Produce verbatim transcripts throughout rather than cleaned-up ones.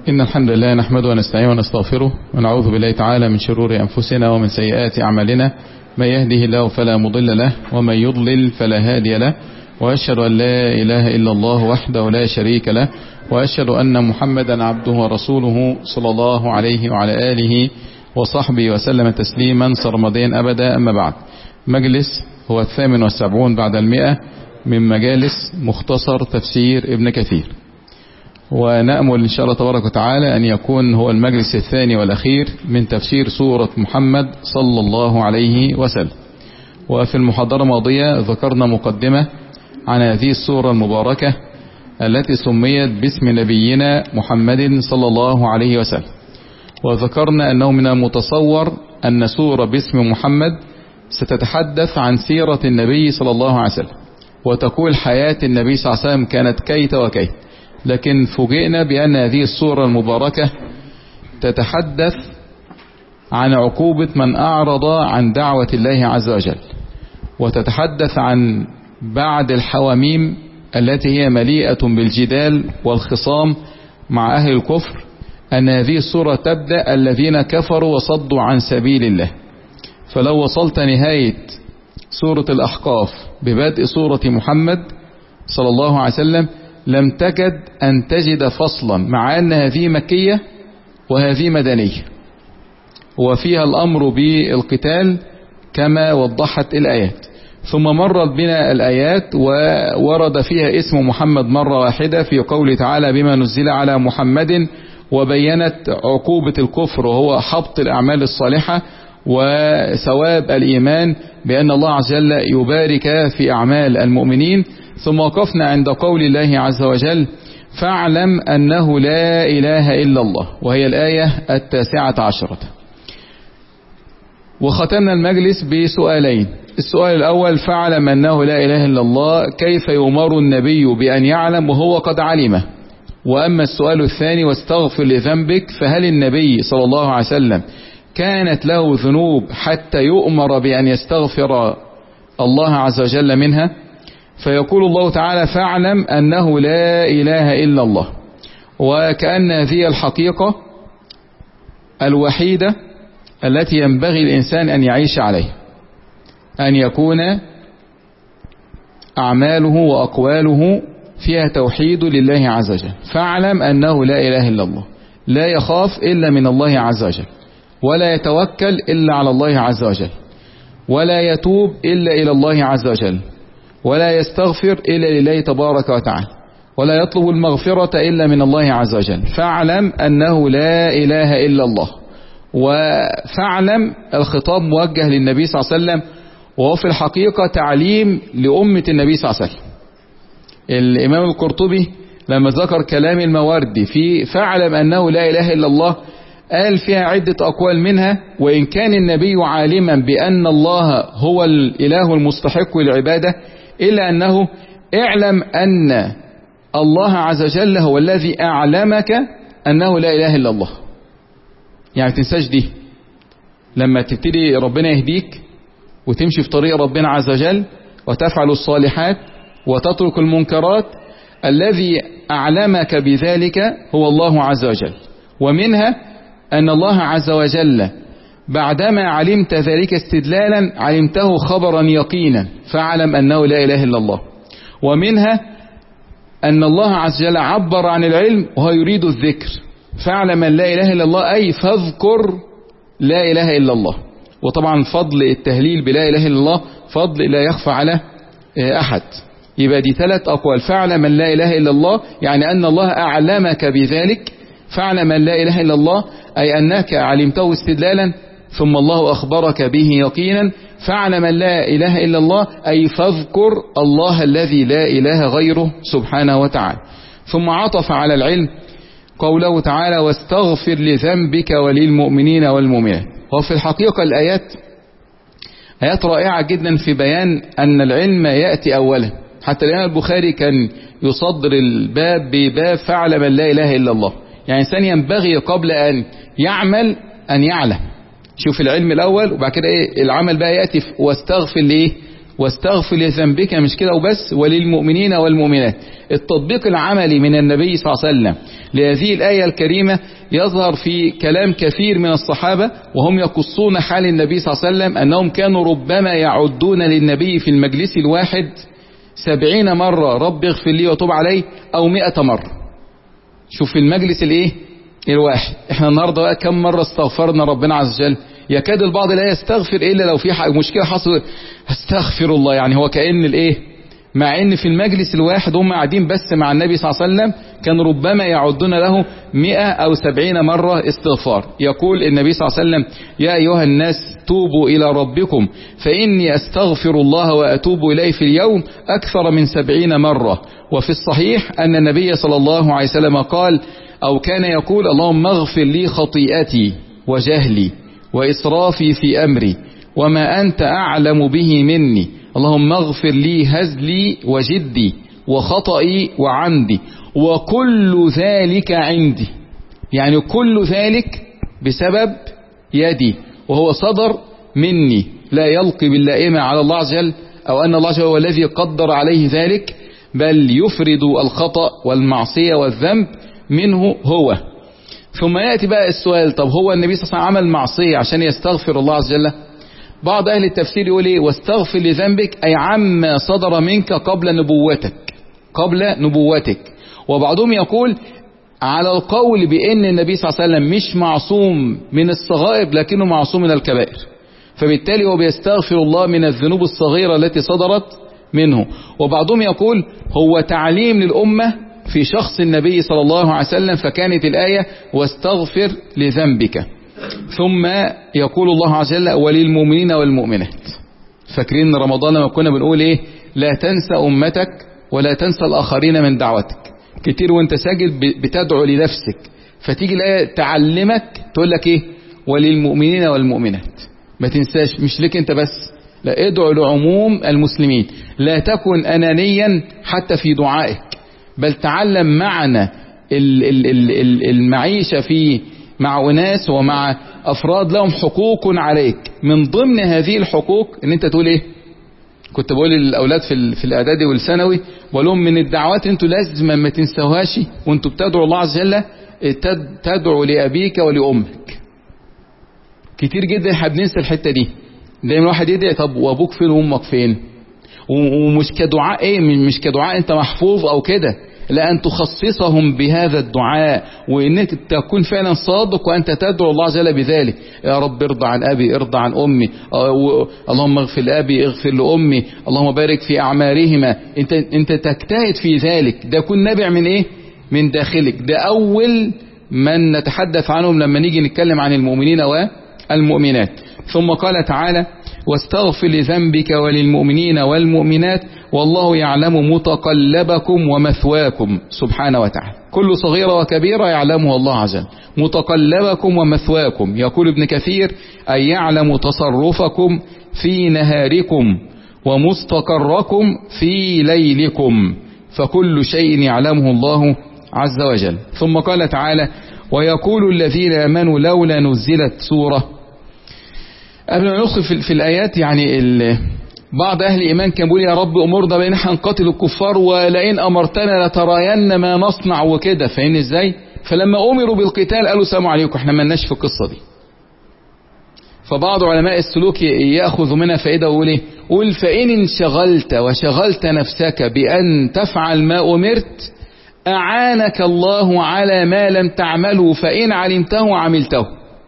إن الحمد لله نحمده ونستعينه ونستغفره ونعوذ بالله تعالى من شرور أنفسنا ومن سيئات أعمالنا. من يهده الله فلا مضل له ومن يضلل فلا هادي له، وأشهد أن لا إله إلا الله وحده لا شريك له، وأشهد أن محمدا عبده ورسوله صلى الله عليه وعلى آله وصحبه وسلم تسليما سرمدين أبدا. أما بعد، مجلس هو الثامن والسبعون بعد المئة من مجالس مختصر تفسير ابن كثير، ونأمل إن شاء الله تبارك وتعالى أن يكون هو المجلس الثاني والأخير من تفسير سورة محمد صلى الله عليه وسلم. وفي المحاضرة الماضية ذكرنا مقدمة عن هذه السورة المباركة التي سميت باسم نبينا محمد صلى الله عليه وسلم، وذكرنا أنه من المتصور أن سورة باسم محمد ستتحدث عن سيرة النبي صلى الله عليه وسلم، وتقول حياة النبي صلى الله عليه وسلم كانت كيت وكيت. لكن فوجئنا بأن هذه السورة المباركة تتحدث عن عقوبة من أعرض عن دعوة الله عز وجل، وتتحدث عن بعد الحواميم التي هي مليئة بالجدال والخصام مع أهل الكفر، أن هذه السورة تبدأ الذين كفروا وصدوا عن سبيل الله. فلو وصلت نهاية سورة الأحقاف ببدء سورة محمد صلى الله عليه وسلم لم تكد أن تجد فصلا، مع أن هذه مكية وهذه مدنية، وفيها الأمر بالقتال كما وضحت الآيات. ثم مرت بنا الآيات وورد فيها اسم محمد مرة واحدة في قوله تعالى بما نزل على محمد، وبينت عقوبة الكفر وهو حبط الأعمال الصالحة وثواب الإيمان بأن الله عز وجل يبارك في أعمال المؤمنين. ثم وقفنا عند قول الله عز وجل فاعلم أنه لا إله إلا الله، وهي الآية التاسعة عشرة. وختمنا المجلس بسؤالين. السؤال الأول: فاعلم أنه لا إله إلا الله، كيف يؤمر النبي بأن يعلم وهو قد علمه؟ وأما السؤال الثاني: واستغفر لذنبك، فهل النبي صلى الله عليه وسلم كانت له ذنوب حتى يؤمر بأن يستغفر الله عز وجل منها؟ فيقول الله تعالى فاعلم أنه لا إله إلا الله، وكأن هذه الحقيقة الوحيدة التي ينبغي الإنسان أن يعيش عليها، أن يكون أعماله وأقواله فيها توحيد لله عز وجل. فاعلم أنه لا إله إلا الله، لا يخاف إلا من الله عز وجل، ولا يتوكل إلا على الله عز وجل، ولا يتوب إلا إلى الله عز وجل، ولا يستغفر إلا لله تبارك وتعالى، ولا يطلب المغفرة إلا من الله عز وجل. فاعلم أنه لا إله إلا الله. وفاعلم الخطاب موجه للنبي صلى الله عليه وسلم، وهو في الحقيقة تعليم لأمة النبي صلى الله عليه وسلم. الإمام القرطبي لما ذكر كلام المواردي في فاعلم أنه لا إله إلا الله قال فيها عدة أقوال، منها وإن كان النبي عالما بأن الله هو الإله المستحق للعبادة، إلا أنه اعلم أن الله عز وجل هو الذي أعلمك أنه لا إله إلا الله. يعني تنساش دي لما تبتدي ربنا يهديك وتمشي في طريق ربنا عز وجل وتفعل الصالحات وتترك المنكرات، الذي أعلمك بذلك هو الله عز وجل. ومنها أن الله عز وجل بعدما علمت ذلك استدلالا علمته خبرا يقينا، فاعلم أنه لا إله إلا الله. ومنها أن الله عز وجل عبر عن العلم وهو يريد الذكر، فاعلم أن لا إله إلا الله أي فاذكر لا إله إلا الله. وطبعا فضل التهليل بلا إله إلا الله فضل لا يخفى على أحد. يبقى دي ثلاث أقوال: فاعلم أن لا إله إلا الله يعني أن الله أعلمك بذلك، فاعلم أن لا إله إلا الله أي أنك علمته استدلالا ثم الله أخبرك به يقينا، فاعلم أن لا إله إلا الله أي فاذكر الله الذي لا إله غيره سبحانه وتعالى. ثم عطف على العلم قوله تعالى واستغفر لذنبك وللمؤمنين والمؤمنات. وفي الحقيقة الآيات آيات رائعة جدا في بيان أن العلم يأتي أولا. حتى الإمام البخاري كان يصدر الباب بباب فاعلم أن لا إله إلا الله، يعني إنسان ينبغي قبل أن يعمل أن يعلم. شوف العلم الأول وبعد كده إيه العمل بقى يأتي واستغفر لإيه واستغفر لذنبك، مش كده وبس، وللمؤمنين والمؤمنات. التطبيق العملي من النبي صلى الله عليه وسلم لهذه الآية الكريمة يظهر في كلام كثير من الصحابة، وهم يقصون حال النبي صلى الله عليه وسلم أنهم كانوا ربما يعدون للنبي في المجلس الواحد سبعين مرة رب اغفر لي وتوب علي، أو مئة مرة. شوف في المجلس الايه الواحد. احنا النهاردة بقى كم مرة استغفرنا ربنا عز وجل؟ يكاد البعض لا يستغفر إلا لو في مشكلة حصل استغفر الله، يعني هو كأن الايه، مع ان في المجلس الواحد هم قاعدين بس مع النبي صلى الله عليه وسلم كان ربما يعدون له مئة أو سبعين مرة استغفار. يقول النبي صلى الله عليه وسلم يا أيها الناس توبوا إلى ربكم فإني أستغفر الله وأتوب إليه في اليوم أكثر من سبعين مرة. وفي الصحيح أن النبي صلى الله عليه وسلم قال أو كان يقول اللهم اغفر لي خطيئتي وجهلي وإسرافي في أمري وما أنت أعلم به مني، اللهم اغفر لي هزلي وجدي وخطئي وعمدي وكل ذلك عندي. يعني كل ذلك بسبب يدي، وهو صدر مني، لا يلقي باللائمة على الله عز وجل أو أن الله عز وجل هو الذي قدر عليه ذلك، بل يفرد الخطأ والمعصية والذنب منه هو. ثم يأتي بقى السؤال، طب هو النبي صلى الله عليه وسلم عمل معصية عشان يستغفر الله عز وجل؟ بعض أهل التفسير يقول إيه واستغفر لذنبك أي عما صدر منك قبل نبوتك قبل نبوتك وبعضهم يقول على القول بأن النبي صلى الله عليه وسلم مش معصوم من الصغائر لكنه معصوم من الكبائر، فبالتالي هو بيستغفر الله من الذنوب الصغيرة التي صدرت منه. وبعضهم يقول هو تعليم للأمة في شخص النبي صلى الله عليه وسلم، فكانت الآية واستغفر لذنبك. ثم يقول الله عز وجل وللمؤمنين والمؤمنات. فاكرين رمضان لما كنا بنقول ايه لا تنسى أمتك ولا تنسى الآخرين من دعوتك. كتير وانت ساجد بتدعو لنفسك، فتيجي الآية تعلمك تقول لك ايه وللمؤمنين والمؤمنات. ما تنساش مش لك انت بس، لا ادعو لعموم المسلمين. لا تكن أنانيا حتى في دعائك، بل تعلم معنى المعيشة في مع أناس ومع أفراد لهم حقوق عليك. من ضمن هذه الحقوق ان انت تقول ايه، كنت بقول للأولاد في في الإعدادي والثانوي بقول لهم من الدعوات انتوا لازم ما تنسوهاش وانتوا بتدعوا الله عز وجل، تدعو لأبيك ولأمك. كتير جدا احنا بننسى الحتة دي. دايما واحد يدعي طب وابوك فين وامك فين، ومش كدعاء ايه مش كدعاء انت محفوظ او كده، لا أن تخصصهم بهذا الدعاء، وإنك تكون فعلا صادق وأنت تدعو الله عز وجل بذلك. يا رب ارضى عن أبي ارضى عن أمي، اللهم اغفر لأبي اغفر لأمي، اللهم بارك في أعمارهما. انت, انت تجتهد في ذلك، ده يكون نابع من إيه من داخلك. ده أول من نتحدث عنهم لما نيجي نتكلم عن المؤمنين والمؤمنات. ثم قال تعالى واستغفر لذنبك وللمؤمنين والمؤمنات والله يعلم متقلبكم ومثواكم سبحانه وتعالى. كل صغيرة وكبيرة يعلمها الله عز وجل. متقلبكم ومثواكم، يقول ابن كثير أي يعلم تصرفكم في نهاركم ومستقركم في ليلكم، فكل شيء يعلمه الله عز وجل. ثم قال تعالى ويقول الذين آمنوا لولا نزلت سورة. قبل ما ندخل في, في الآيات، يعني بعض أهل الإيمان كان بيقول يا رب أمرنا بأن احنا نقاتل الكفار ولئن أمرتنا لتراين ما نصنع وكده، فاهمين ازاي؟ فلما أمروا بالقتال قالوا سلام عليكم، احنا مالناش في القصة دي. فبعض علماء السلوك يأخذ منها فائدة ويقول ايه؟ قل فإن انشغلت وشغلت نفسك بأن تفعل ما أمرت أعانك الله على ما لم تعمله فإن علمته عملته.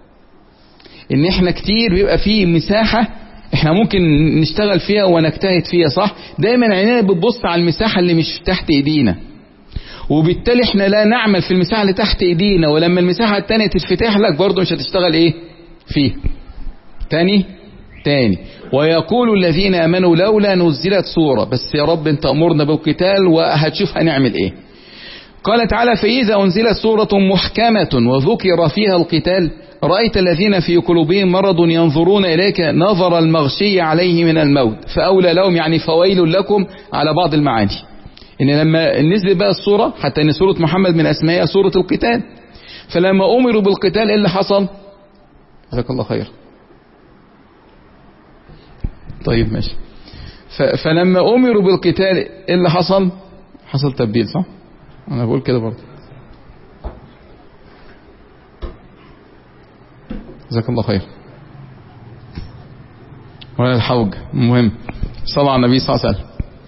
ان احنا كتير بيبقى فيه مساحة احنا ممكن نشتغل فيها ونجتهد فيها، صح؟ دايما عينينا بتبص على المساحة اللي مش تحت ايدينا، وبالتالي احنا لا نعمل في المساحة اللي تحت ايدينا، ولما المساحة التانية تتفتح لك برضه مش هتشتغل ايه فيه تاني تاني. ويقول الذين امنوا لولا نزلت سورة، بس يا رب انت امرنا بالقتال وهتشوف هنعمل ايه. قال تعالى فإذا أنزلت سورة محكمة وذكر فيها القتال رأيت الذين في قلوبهم مرض ينظرون إليك نظر المغشي عليه من الموت فأولى لهم، يعني فويل لكم على بعض المعاني. إن لما نزل بقى السورة، حتى إن سورة محمد من أسمائها سورة القتال، فلما أمروا بالقتال إيه اللي حصل؟ جزاك الله خير. طيب ماشي. فلما أمروا بالقتال إيه اللي حصل؟ حصل تبديل، صح؟ أنا بقول كده برضه. جزاك الله خير. ولا الحوج مهم. صلى على النبي صلى الله عليه وسلم.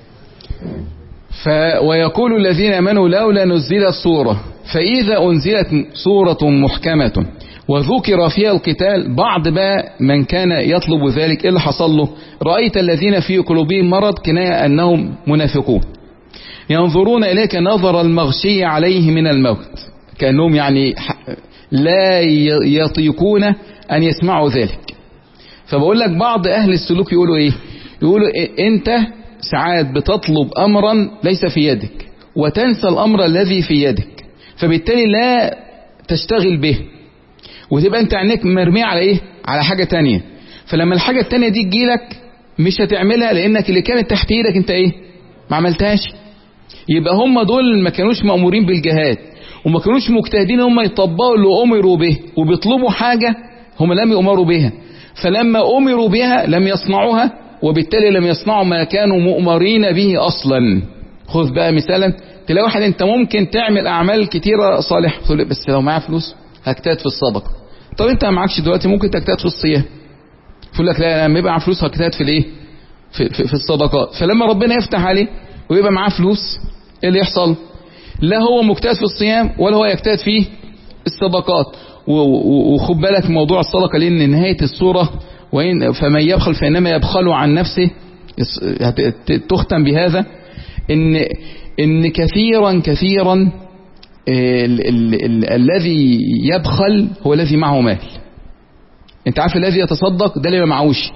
ف ويقول الذين آمنوا لولا نزلت سورة، فإذا أنزلت سورة محكمة وذكر فيها القتال، بعض بقى من كان يطلب ذلك إيه اللي حصل له؟ رأيت الذين في قلوبهم مرض، كناية أنهم منافقون، ينظرون إليك نظر المغشي عليه من الموت، كأنهم يعني لا يطيقون أن يسمعوا ذلك. فبقول لك بعض أهل السلوك يقولوا إيه؟ يقولوا إيه؟ أنت ساعات بتطلب أمرا ليس في يدك وتنسى الأمر الذي في يدك، فبالتالي لا تشتغل به، وتبقى أنت عينيك مرمية على إيه؟ على حاجة تانية. فلما الحاجة التانية دي تجيلك مش هتعملها، لأنك اللي كانت تحت إيدك أنت إيه؟ ما عملتهاش. يبقى هم دول ما كانوش مأمورين بالجهاد، وما كانوش مجتهدين هم يطبقوا اللي أمروا به، وبيطلبوا حاجة هم لم يؤمروا بها، فلما أمروا بها لم يصنعوها، وبالتالي لم يصنعوا ما كانوا مؤمرين به أصلا. خذ بقى مثالا، تلاقي واحد انت ممكن تعمل أعمال كتيرة صالحة، تقول بس لو معايا فلوس هجتهد في الصدقة. طب انت ما معكش دلوقتي، ممكن تجتهد في الصيام. يقول لك لا، لما يبقى معاه فلوس هجتهد في الايه؟ في, في, في الصدقات. فلما ربنا يفتح عليه ويبقى معاه فلوس، ايه اللي يحصل؟ لا هو مجتهد في الصيام ولا هو يجتهد في الصدقات. وخد بالك موضوع الصدقة، لأن نهاية السورة وإن فمن يبخل فإنما يبخل عن نفسه تختم بهذا، إن إن كثيرا كثيرا ال ال ال الذي يبخل هو الذي معه مال. أنت عارف الذي يتصدق ده اللي ما معهوش،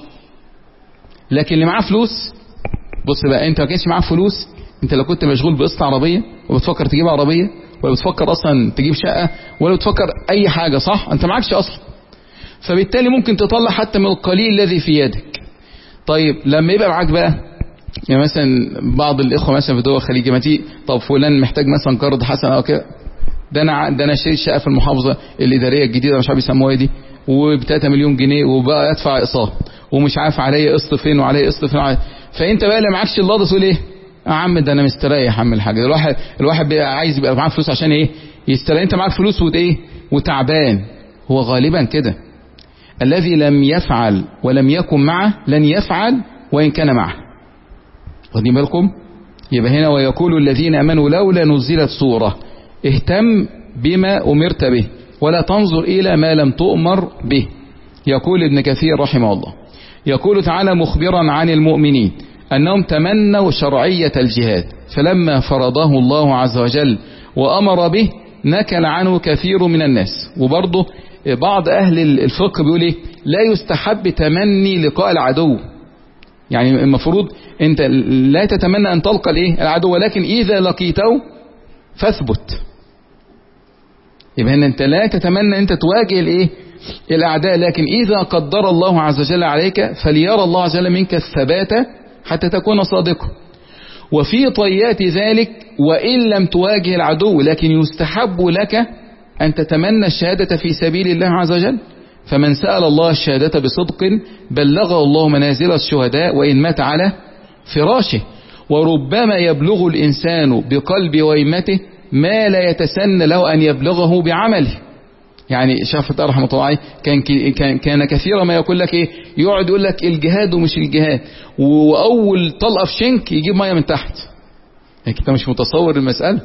لكن اللي معاه فلوس، بص بقى، أنت ما كانش معاه فلوس، أنت لو كنت مشغول بقسط عربية وبتفكر تجيب عربية، ولا بتفكر أصلا تجيب شقة، ولا بتفكر أي حاجة، صح؟ أنت معكش أصلا، فبالتالي ممكن تطلع حتى من القليل الذي في يدك. طيب لما يبقى معاك بقى، يعني مثلا بعض الإخوة مثلا في دول الخليج، ما تيجي طب فلان محتاج مثلا قرض حسن أو كده، ده أنا ده أنا شاري شقة في المحافظة الإدارية الجديدة مش عارف يسموها دي، وب ثلاثة مليون جنيه، وبقى أدفع إقساط، ومش عارف عليا قسط فين وعليا قسط فين وعلي. فأنت بقى اللي معكش الله ده تقول إيه؟ يا عم ده أنا مستريح عم الحاجة. الواحد الواحد بقى عايز يبقى معاه فلوس عشان إيه؟ يستريح. أنت معاك فلوس وإيه؟ وتعبان. هو غالبا كده، الذي لم يفعل ولم يكن معه لن يفعل وإن كان معه. واخدين بالكم؟ يبقى هنا ويقول الذين آمنوا لولا نزلت سورة، اهتم بما أمرت به ولا تنظر إلى ما لم تؤمر به. يقول ابن كثير رحمه الله، يقول تعالى مخبرا عن المؤمنين أنهم تمنوا شرعية الجهاد، فلما فرضه الله عز وجل وأمر به نكل عنه كثير من الناس. وبرضه بعض أهل الفقه بيقول إيه؟ لا يستحب تمني لقاء العدو، يعني المفروض أنت لا تتمنى أن تلقى الإيه؟ العدو، ولكن إذا لقيته فاثبت. يبقى أن أنت لا تتمنى أنت تواجه الإيه؟ الأعداء، لكن إذا قدر الله عز وجل عليك فليرى الله عز وجل منك الثبات حتى تكون صادقا. وفي طيات ذلك وإن لم تواجه العدو، لكن يستحب لك أن تتمنى الشهادة في سبيل الله عز وجل. فمن سأل الله الشهادة بصدق بلغه الله منازل الشهداء وإن مات على فراشه. وربما يبلغ الإنسان بقلب ويمته ما لا يتسنى له أن يبلغه بعمله. يعني شافت رحمة الله كان كان كان كثيرا ما يقول لك ايه، يقعد يقول لك الجهاد ومش الجهاد، واول طلقه في شنك يجيب ميه من تحت. يعني انت مش متصور المسألة،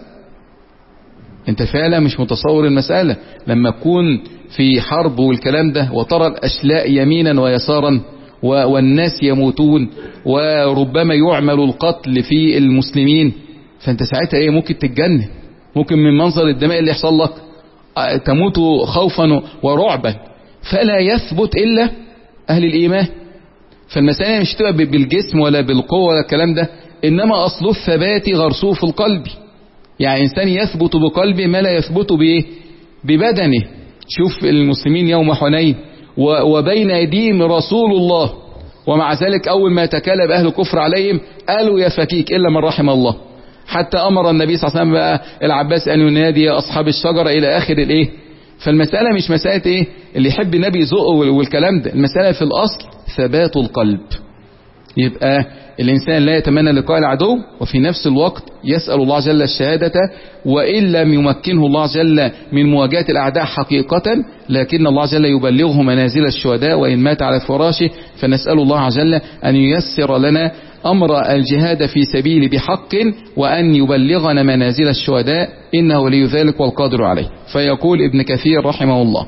انت فعلا مش متصور المسألة. لما تكون في حرب والكلام ده وترى الاشلاء يمينا ويسارا والناس يموتون وربما يعمل القتل في المسلمين، فانت ساعتها ايه؟ ممكن تتجنن، ممكن من منظر الدماء اللي يحصل لك تموت خوفا ورعبا. فلا يثبت إلا أهل الإيمان. فالمسألة مش تبقى بالجسم ولا بالقوة ولا الكلام ده، إنما أصل الثبات غرسوه في القلب. يعني إنسان يثبت بقلبه ما لا يثبت بإيه؟ ببدنه. شوف المسلمين يوم حنين وبين أيديهم رسول الله، ومع ذلك أول ما تكلم أهل الكفر عليهم قالوا يا فكيك إلا من رحم الله، حتى أمر النبي صلى الله عليه وسلم بقى العباس أن ينادي أصحاب الشجرة إلى آخر الإيه. فالمسألة مش مسألة إيه اللي يحب النبي يزق والكلام ده، المسألة في الأصل ثبات القلب. يبقى الإنسان لا يتمنى لقاء العدو، وفي نفس الوقت يسأل الله جل الشهادة، وإن لم يمكنه الله جل من مواجهة الأعداء حقيقة، لكن الله جل يبلغه منازل الشهداء وإن مات على فراشه. فنسأل الله جل أن ييسر لنا أمر الجهاد في سبيل بحق، وأن يبلغنا منازل الشهداء، إنه ولي ذلك والقادر عليه. فيقول ابن كثير رحمه الله: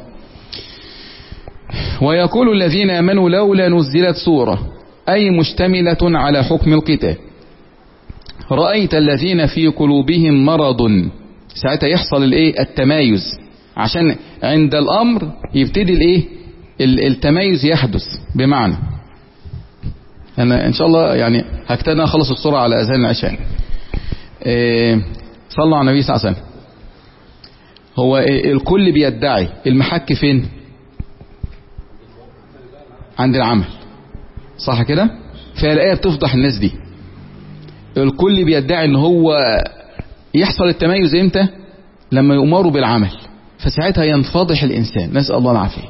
ويقول الذين آمنوا لولا نزلت سورة، أي مشتملة على حكم القتال. رأيت الذين في قلوبهم مرض، ساعتها يحصل الايه التمايز، عشان عند الأمر يبتدي الايه التمايز يحدث. بمعنى أنا إن شاء الله يعني هكتدنا أخلص الصورة على أذان العشاء. إيه صلوا على النبي صلى الله عليه وسلم. هو إيه الكل بيدعي المحك فين؟ عند العمل، صح كده؟ فالآية بتفضح الناس دي. الكل بيدعي ان هو يحصل التميز امتى؟ لما يؤمروا بالعمل، فساعتها ينفضح الإنسان، نسأل الله العافية.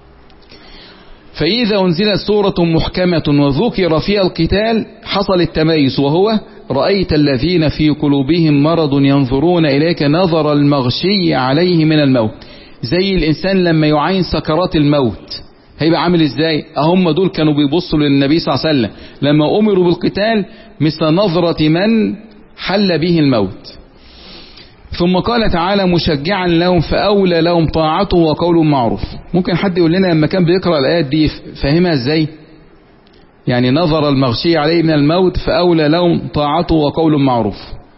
فإذا أنزلت سورة محكمة وذكر فيها القتال حصل التميز، وهو رأيت الذين في قلوبهم مرض ينظرون إليك نظر المغشي عليه من الموت. زي الإنسان لما يعاين سكرات الموت هيبقى عامل ازاي؟ هم دول كانوا بيبصوا للنبي صلى الله عليه وسلم لما أمروا بالقتال مثل نظرة من حل به الموت. ثم قال تعالى مشجعا لهم فأولى لهم طاعته وقول معروف. ممكن حد يقول لنا لما كان بيقرأ الآيات دي فهمها ازاي؟ يعني نظر المغشي عليه من الموت فأولى لهم طاعته وقول معروف.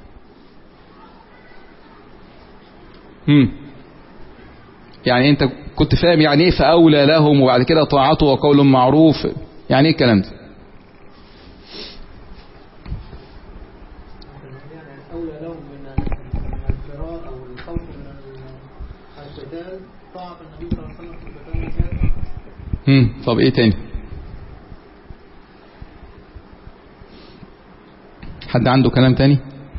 هم. يعني انت كنت فاهم يعني ايه فأولى لهم وبعد كده طاعته وقول معروف؟ يعني ايه الكلام ده؟ أولى لهم من الفرار أو الخوف من القتال طاعة النبي صلى الله عليه وسلم في القتال. هم. طب ايه تاني؟ حد عنده كلام تاني؟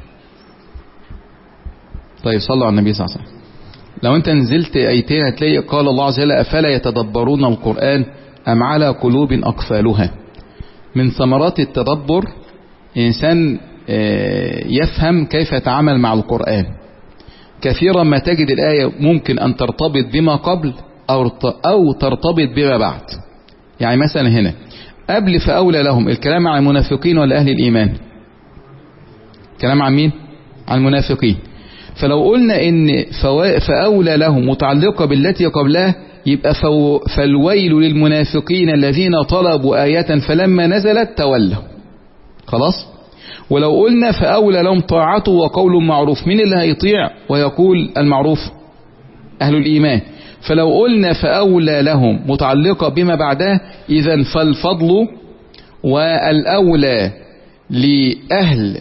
طيب صلوا على النبي صلى الله عليه وسلم. لو انت نزلت ايتين هتلاقي قال الله عز وجل افلا يتدبرون القرآن ام على قلوب اقفالها. من ثمرات التدبر انسان يفهم كيف يتعامل مع القرآن. كثيرا ما تجد الآية ممكن ان ترتبط بما قبل او ترتبط بما بعد. يعني مثلا هنا قبل فأولى لهم الكلام عن المنافقين ولا اهل الايمان؟ كلام عن مين؟ عن المنافقين. فلو قلنا ان فأولى لهم متعلقة بالتي قبلها يبقى فالويل للمنافقين الذين طلبوا آية فلما نزلت تولوا. خلاص. ولو قلنا فأولى لهم طاعته وقول معروف، مين اللي هيطيع ويقول المعروف؟ أهل الإيمان. فلو قلنا فأولى لهم متعلقة بما بعدها إذن فالفضل والأولى لأهل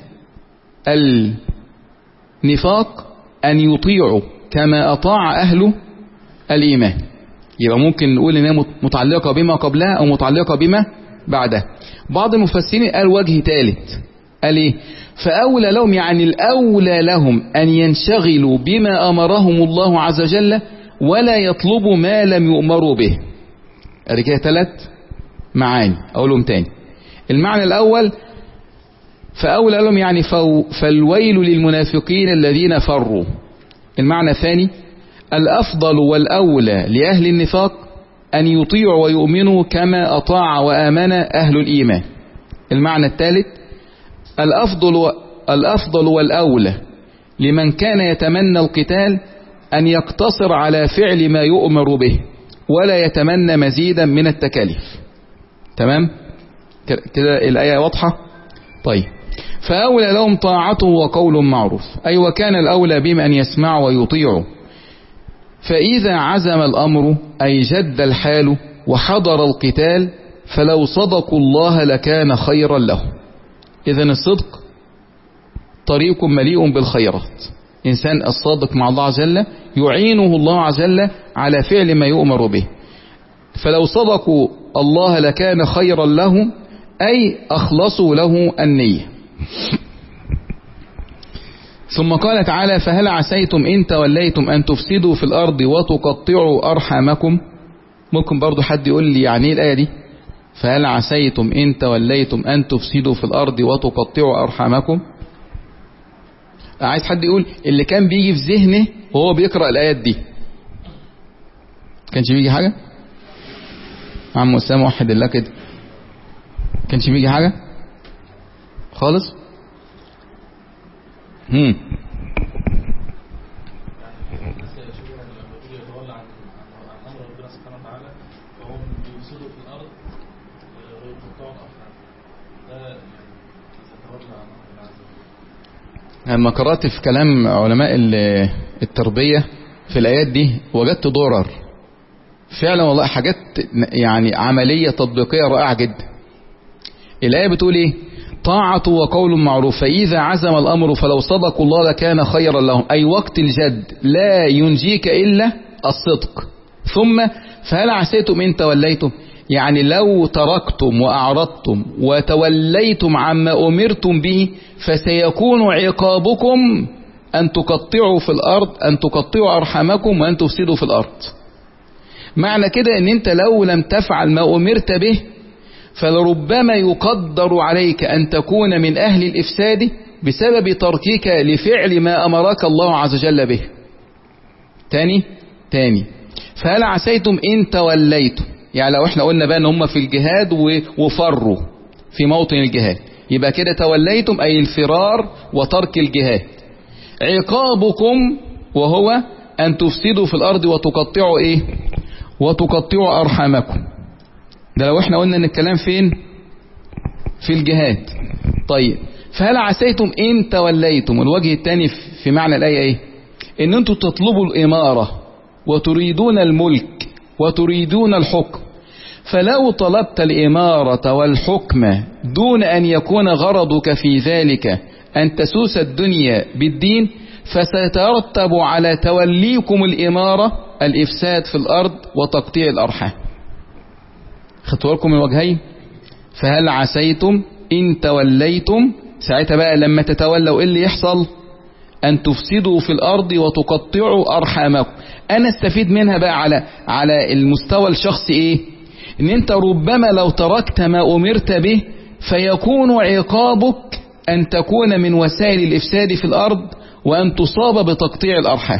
النفاق أن يطيعوا كما أطاع أهل الإيمان. يبقى ممكن نقول إنها متعلقة بما قبلها أو متعلقة بما بعدها. بعض المفسرين قال وجه ثالث، قال إيه؟ فأولى لهم يعني الأولى لهم أن ينشغلوا بما أمرهم الله عز وجل ولا يطلبوا ما لم يؤمروا به. قال كده ثلاث معاني أقولهم تاني. المعنى الأول فأولى لهم يعني فالويل للمنافقين الذين فروا. المعنى الثاني الأفضل والأولى لأهل النفاق أن يطيعوا ويؤمنوا كما أطاع وآمن أهل الإيمان. المعنى الثالث الأفضل الأفضل والأولى لمن كان يتمنى القتال أن يقتصر على فعل ما يؤمر به ولا يتمنى مزيدا من التكاليف. تمام كده الآية واضحة؟ طيب فأولى لهم طاعته وقول معروف، أي وكان الأولى بهم أن يسمعوا ويطيعوا. فإذا عزم الأمر أي جد الحال وحضر القتال فلو صدقوا الله لكان خيرا لهم. إذن الصدق طريق مليء بالخيرات. إنسان الصادق مع الله عز وجل يعينه الله عز وجل على فعل ما يؤمر به. فلو صدقوا الله لكان خيرا لهم أي أخلصوا له النية. ثم قال تعالى فهل عسيتم إن توليتم أن تفسدوا في الأرض وتقطعوا أرحامكم. ممكن برضو حد يقول لي يعني ايه الآية دي؟ فهل عسيتم إن توليتم أن تفسدوا في الأرض وتقطعوا أرحامكم. عايز حد يقول اللي كان بيجي في ذهنه وهو بيقرأ الآيات دي. كانش بيجي حاجة عم أسامة وحد الله كده، كانش بيجي حاجة خالص. هم لما قرأت في كلام علماء التربية في الآيات دي وجدت ضرر فعلا والله، حاجات يعني عملية تطبيقية رائعة جدا. الآية بتقول ايه؟ طاعة وقول معروف فإذا عزم الأمر فلو صدقوا الله لكان خيرا لهم. أي وقت الجد لا ينجيك إلا الصدق. ثم فهل عسيتم إن توليتم، يعني لو تركتم وأعرضتم وتوليتم عما أمرتم به فسيكون عقابكم أن تقطعوا في الأرض، أن تقطعوا أرحامكم وأن تفسدوا في الأرض. معنى كده أن أنت لو لم تفعل ما أمرت به فلربما يقدر عليك أن تكون من أهل الإفساد بسبب تركك لفعل ما أمرك الله عز وجل به. تاني تاني فهل عسيتم إن توليتم، يعني لو احنا قلنا بقى ان هم في الجهاد وفروا في موطن الجهاد، يبقى كده توليتم أي الفرار وترك الجهاد. عقابكم وهو أن تفسدوا في الأرض وتقطعوا إيه؟ وتقطعوا أرحامكم. ده لو احنا قلنا ان الكلام فين؟ في الجهاد. طيب فهل عسيتم إن توليتم، الوجه الثاني في معنى الآية ايه؟ ان انتم تطلبوا الإمارة وتريدون الملك وتريدون الحكم، فلو طلبت الإمارة والحكم دون أن يكون غرضك في ذلك أن تسوس الدنيا بالدين فسيترتب على توليكم الإمارة الإفساد في الأرض وتقطيع الأرحام. خدتوا لكم الوجهين؟ فهل عسيتم إن توليتم، ساعتها بقى لما تتولوا إيه اللي يحصل؟ أن تفسدوا في الأرض وتقطعوا أرحامكم. أنا استفيد منها بقى على على المستوى الشخصي إيه؟ إن أنت ربما لو تركت ما أمرت به فيكون عقابك أن تكون من وسائل الإفساد في الأرض وأن تصاب بتقطيع الأرحام.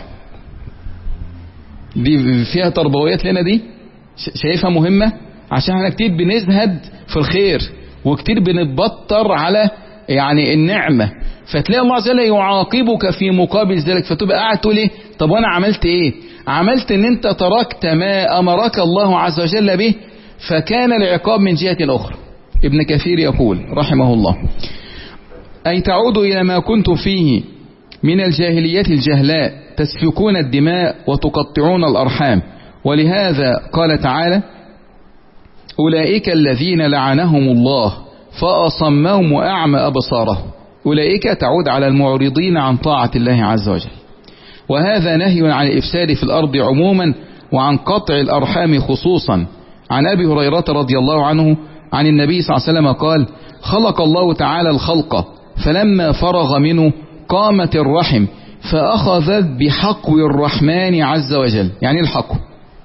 دي فيها تربويات لنا، دي شايفها مهمة عشان احنا كتير بنزهد في الخير وكتير بنتبطر على يعني النعمة، فتلاقي الله عز وجل يعاقبك في مقابل ذلك، فتبقى قاعد تقول ايه؟ طب وانا عملت ايه؟ عملت ان انت تركت ما امرك الله عز وجل به فكان العقاب من جهة اخرى. ابن كثير يقول رحمه الله: اي تعودوا الى ما كنتم فيه من الجاهلية الجهلاء تسفكون الدماء وتقطعون الارحام. ولهذا قال تعالى: اولئك الذين لعنهم الله فأصمهم وأعمى أبصارهم. أولئك تعود على المعرضين عن طاعة الله عز وجل. وهذا نهي عن الإفساد في الأرض عموما وعن قطع الأرحام خصوصا. عن أبي هريرة رضي الله عنه عن النبي صلى الله عليه وسلم قال: خلق الله تعالى الخلق فلما فرغ منه قامت الرحم فأخذت بحقو الرحمن عز وجل. يعني الحقو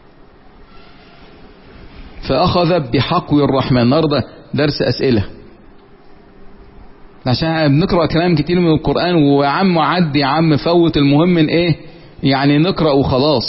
فأخذت بحقو الرحمن. النهارده درس أسئلة عشان بنقرأ كلام كتير من القرآن، وعم عدي عم فوت، المهم من ايه؟ يعني نقرأ وخلاص.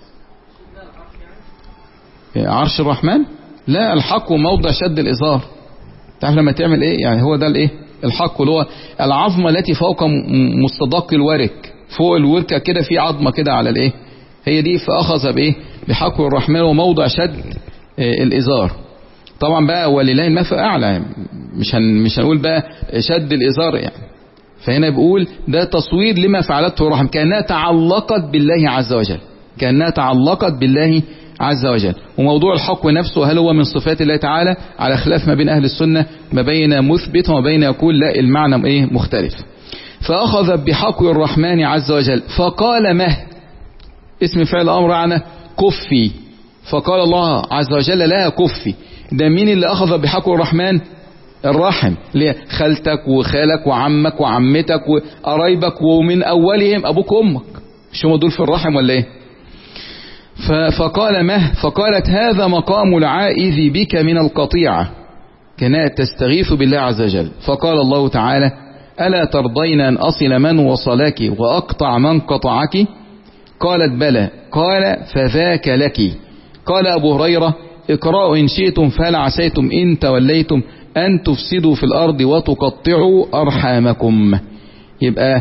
عرش الرحمن؟ لا، الحق موضع شد الإزار. تعرف لما تعمل ايه؟ يعني هو ده الايه؟ الحق اللي هو العظمة التي فوق مستدق الورك، فوق الوركة كده في عظمة كده على الايه؟ هي دي. فأخذ بايه؟ بحق الرحمن وموضع شد الإزار. طبعا بقى ولله المثل اعلى، مش هن مش هنقول بقى شد الازار يعني. فهنا بيقول ده تصوير لما فعلته الرحم، كانها تعلقت بالله عز وجل، كانها تعلقت بالله عز وجل. وموضوع الحق نفسه هل هو من صفات الله تعالى؟ على خلاف ما بين اهل السنه، ما بين مثبت وما بين يقول لا المعنى ايه مختلف. فاخذ بحق الرحمن عز وجل فقال مه، اسم فعل امر عنا كفي، فقال الله عز وجل لا كفي. ده مين اللي أخذ بحق الرحمن؟ الرحم، اللي خالتك وخالك وعمك وعمتك وقرايبك، ومن أولهم أبوك وأمك. مش هم دول في الرحم ولا إيه؟ فقال مه فقالت هذا مقام العائذ بك من القطيعة، كانت تستغيث بالله عز وجل. فقال الله تعالى ألا ترضين أن أصل من وصلك وأقطع من قطعك؟ قالت بلى. قال فذاك لك. قال أبو هريرة اقرأوا إن شئتم فهل عسيتم إن توليتم أن تفسدوا في الأرض وتقطعوا أرحامكم. يبقى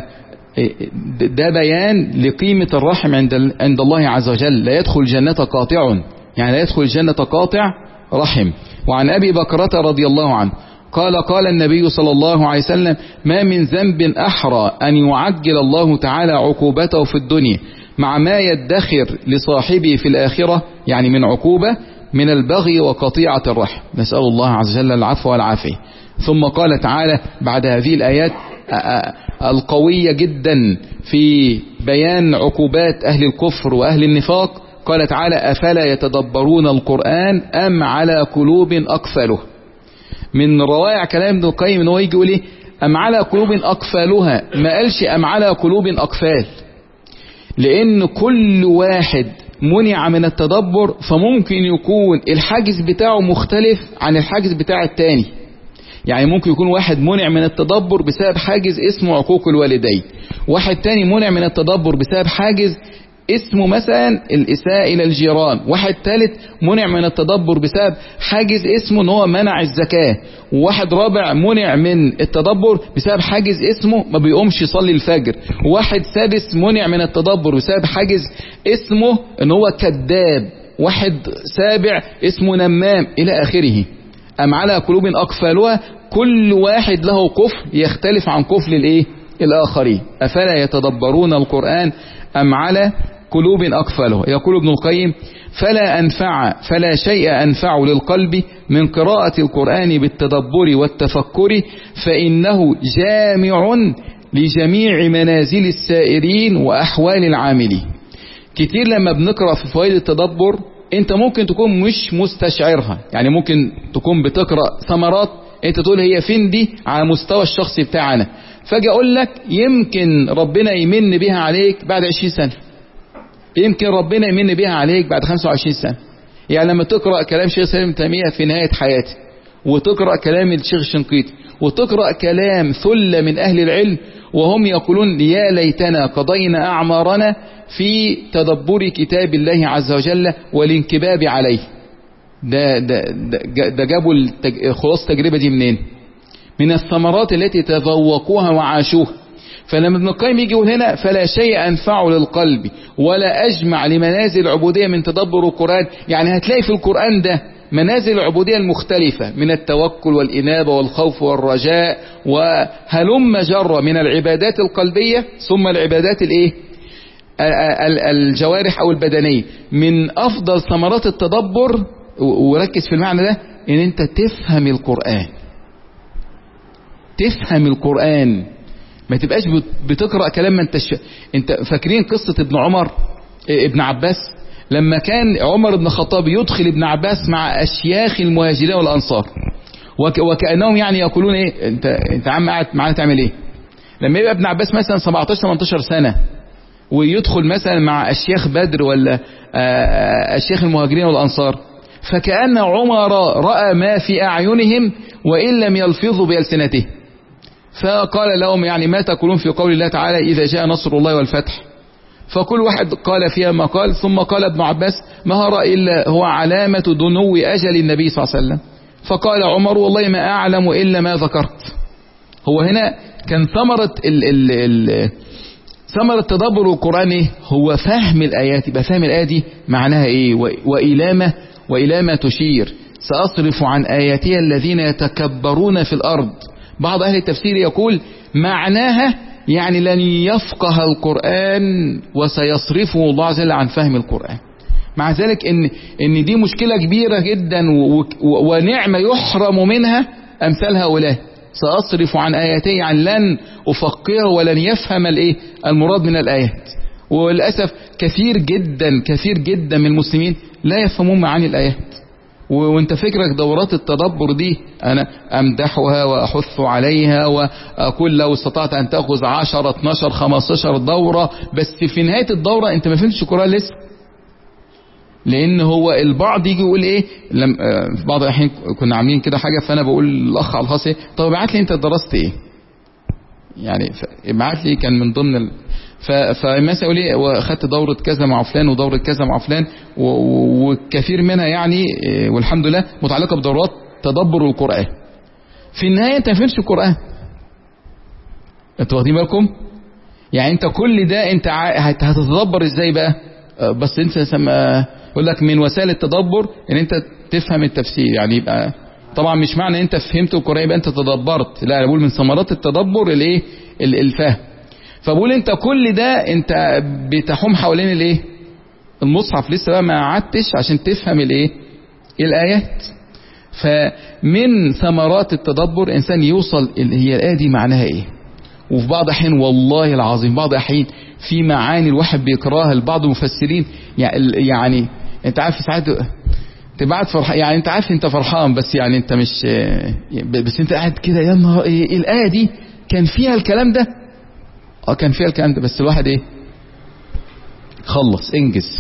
ده بيان لقيمة الرحم عند عند الله عز وجل. لا يدخل الجنة قاطع، يعني لا يدخل الجنة قاطع رحم. وعن أبي بكرة رضي الله عنه قال قال النبي صلى الله عليه وسلم ما من ذنب أحرى أن يعجل الله تعالى عقوبته في الدنيا مع ما يدخر لصاحبه في الآخرة، يعني من عقوبة، من البغي وقطيعة الرحم. نسأل الله عز وجل العفو والعافية. ثم قال تعالى بعد هذه الآيات القوية جدا في بيان عقوبات أهل الكفر وأهل النفاق، قال تعالى أفلا يتدبرون القرآن أم على قلوب أقفالها. من روائع كلام ابن القيم ان هو يجي يقول ايه أم على قلوب أقفالها، ما قالش أم على قلوب أقفال، لأن كل واحد منع من التدبر فممكن يكون الحاجز بتاعه مختلف عن الحاجز بتاع التاني. يعني ممكن يكون واحد منع من التدبر بسبب حاجز اسمه عقوق الوالدين، واحد تاني منع من التدبر بسبب حاجز اسمه مثلا الإساءة إلى الجيران، واحد ثالث منع من التدبر بسبب حاجز اسمه ان هو منع الزكاة، وواحد رابع منع من التدبر بسبب حاجز اسمه ما بيقومش يصلي الفجر، وواحد سادس منع من التدبر بسبب حاجز اسمه ان هو كذاب، واحد سابع اسمه نمام إلى آخره. أم على قلوب أقفالها، كل واحد له قفل يختلف عن قفل الايه الآخرين. أفلا يتدبرون القرآن أم على قلوب أقفالها. يقول ابن القيم فلا أنفع فلا شيء أنفع للقلب من قراءة القرآن بالتدبر والتفكر، فإنه جامع لجميع منازل السائرين وأحوال العاملين. كتير لما بنقرأ في فوائد التدبر انت ممكن تكون مش مستشعرها، يعني ممكن تكون بتقرأ ثمرات انت تقول هي فين دي على مستوى الشخصي بتاعنا، فاجي اقول لك يمكن ربنا يمن بها عليك بعد عشرين سنة، يمكن ربنا يمن بها عليك بعد خمسة وعشرين سنة. يعني لما تقرأ كلام شيخ سالم تيمية في نهاية حياته، وتقرأ كلام الشيخ الشنقيطي، وتقرأ كلام ثلة من أهل العلم وهم يقولون يا ليتنا قضينا أعمارنا في تدبر كتاب الله عز وجل والانكباب عليه. ده, ده, ده, ده جابوا التج... خلاص التجربة دي منين؟ من الثمرات التي تذوقوها وعاشوها. فلما ابن القيم يجي يقول هنا فلا شيء أنفع للقلب ولا أجمع لمنازل العبودية من تدبر القرآن، يعني هتلاقي في القرآن ده منازل العبودية المختلفة من التوكل والإنابة والخوف والرجاء وهلم جرة من العبادات القلبية ثم العبادات الايه الجوارح أو البدنية. من أفضل ثمرات التدبر، وركز في المعنى ده، ان انت تفهم القرآن، تفهم القرآن، ما تبقاش بتقرأ كلام ما انتش. انت فاكرين قصة ابن عمر ابن عباس لما كان عمر بن الخطاب يدخل ابن عباس مع أشياخ المهاجرين والأنصار وك وكأنهم يعني يقولون ايه انت انت عم قاعد معانا تعمل ايه؟ لما يبقى ابن عباس مثلا سبعتاشر تمنتاشر سنة ويدخل مثلا مع أشياخ بدر ولا أشياخ المهاجرين والأنصار، فكأن عمر رأى ما في أعينهم وإن لم يلفظوا بألسنته، فقال لهم يعني ما تقولون في قول الله تعالى إذا جاء نصر الله والفتح؟ فكل واحد قال فيها ما قال. ثم قال ابن عباس ما هرى إلا هو علامة دنو أجل النبي صلى الله عليه وسلم. فقال عمر والله ما أعلم إلا ما ذكرت. هو هنا كان ثمرة ال ال ال ثمرة تدبر القرآن إيه؟ هو فهم الآيات، يبقى فهم الآية دي معناها إيه وإلى ما وإلى ما تشير. سأصرف عن آياتي الذين يتكبرون في الأرض. بعض أهل التفسير يقول معناها يعني لن يفقه القرآن وسيصرفه الله عز وجل عن فهم القرآن. مع ذلك إن إن دي مشكلة كبيرة جدا ونعمة يحرم منها أمثال هؤلاء. سأصرف عن آياتي عن لن أفقهه ولن يفهم الإيه المراد من الآيات. وللأسف كثير جدا كثير جدا من المسلمين لا يفهمون معاني الآيات. وانت فكرك دورات التدبر دي انا امدحها واحث عليها واقول لو استطعت ان تاخذ عشرة اتناشر خمستاشر دورة، بس في نهاية الدورة انت ما فهمتش القرآن لسه. لان هو البعض يجي يقول ايه لم في بعض الاحيان كنا عاملين كده حاجه، فانا بقول للاخ على الخاص ايه طب ابعت لي انت درست ايه، يعني ابعت لي كان من ضمن ال... فمثلا يقول ايه واخدت دوره كذا مع فلان ودوره كذا مع فلان وكثير منها يعني والحمد لله متعلقه بدورات تدبر القران. في النهايه انت ما فهمتش القران، انتوا واخدين بالكم؟ يعني انت كل ده انت هتتدبر ازاي بقى؟ بس انت سما يقول لك من وسائل التدبر ان انت تفهم التفسير، يعني يبقى طبعا مش معنى ان انت فهمت القرآن يبقى انت تدبرت، لا، انا بقول من ثمرات التدبر الايه الفهم. فبقول انت كل ده انت بتحوم حوالين الايه المصحف، لسه بقى ما قعدتش عشان تفهم الايه الايات. فمن ثمرات التدبر انسان يوصل هي الايه دي معناها ايه، وفي بعض الاحيان والله العظيم بعض الاحيان في معاني الواحد بيقراها لبعض المفسرين، يعني انت عارف ساعات تبعت فرحان، يعني انت عارف انت فرحان بس يعني انت مش، بس انت قاعد كده يا نهار ايه الايه دي كان فيها الكلام ده، اه كان فيها الكلام ده، بس الواحد ايه خلص انجز.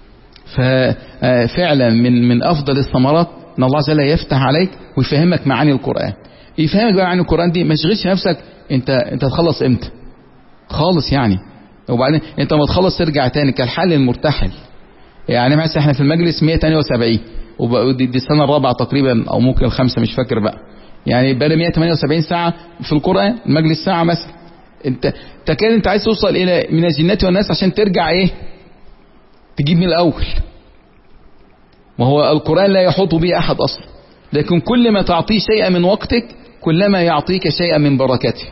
ففعلا من من افضل الثمرات ان الله عز وجل يفتح عليك ويفهمك معاني القرآن، يفهمك بقى معاني القرآن دي، ما تشغلش نفسك انت انت هتخلص امتى خالص يعني، وبعدين انت ما تخلص ترجع تاني كالحل المرتحل. يعني مثلا احنا في المجلس مية وتمانية وسبعين ودي دي السنه الرابعه تقريبا او ممكن الخامسه مش فاكر بقى، يعني بقى مية وتمانية وسبعين ساعه في القرآن، المجلس ساعه مثلا. انت تكاد انت عايز توصل الى من الجنة والناس عشان ترجع ايه تجيب من الاول، وهو القرآن لا يحوط به احد اصلا، لكن كل ما تعطيه شيئا من وقتك كلما يعطيك شيئا من بركته،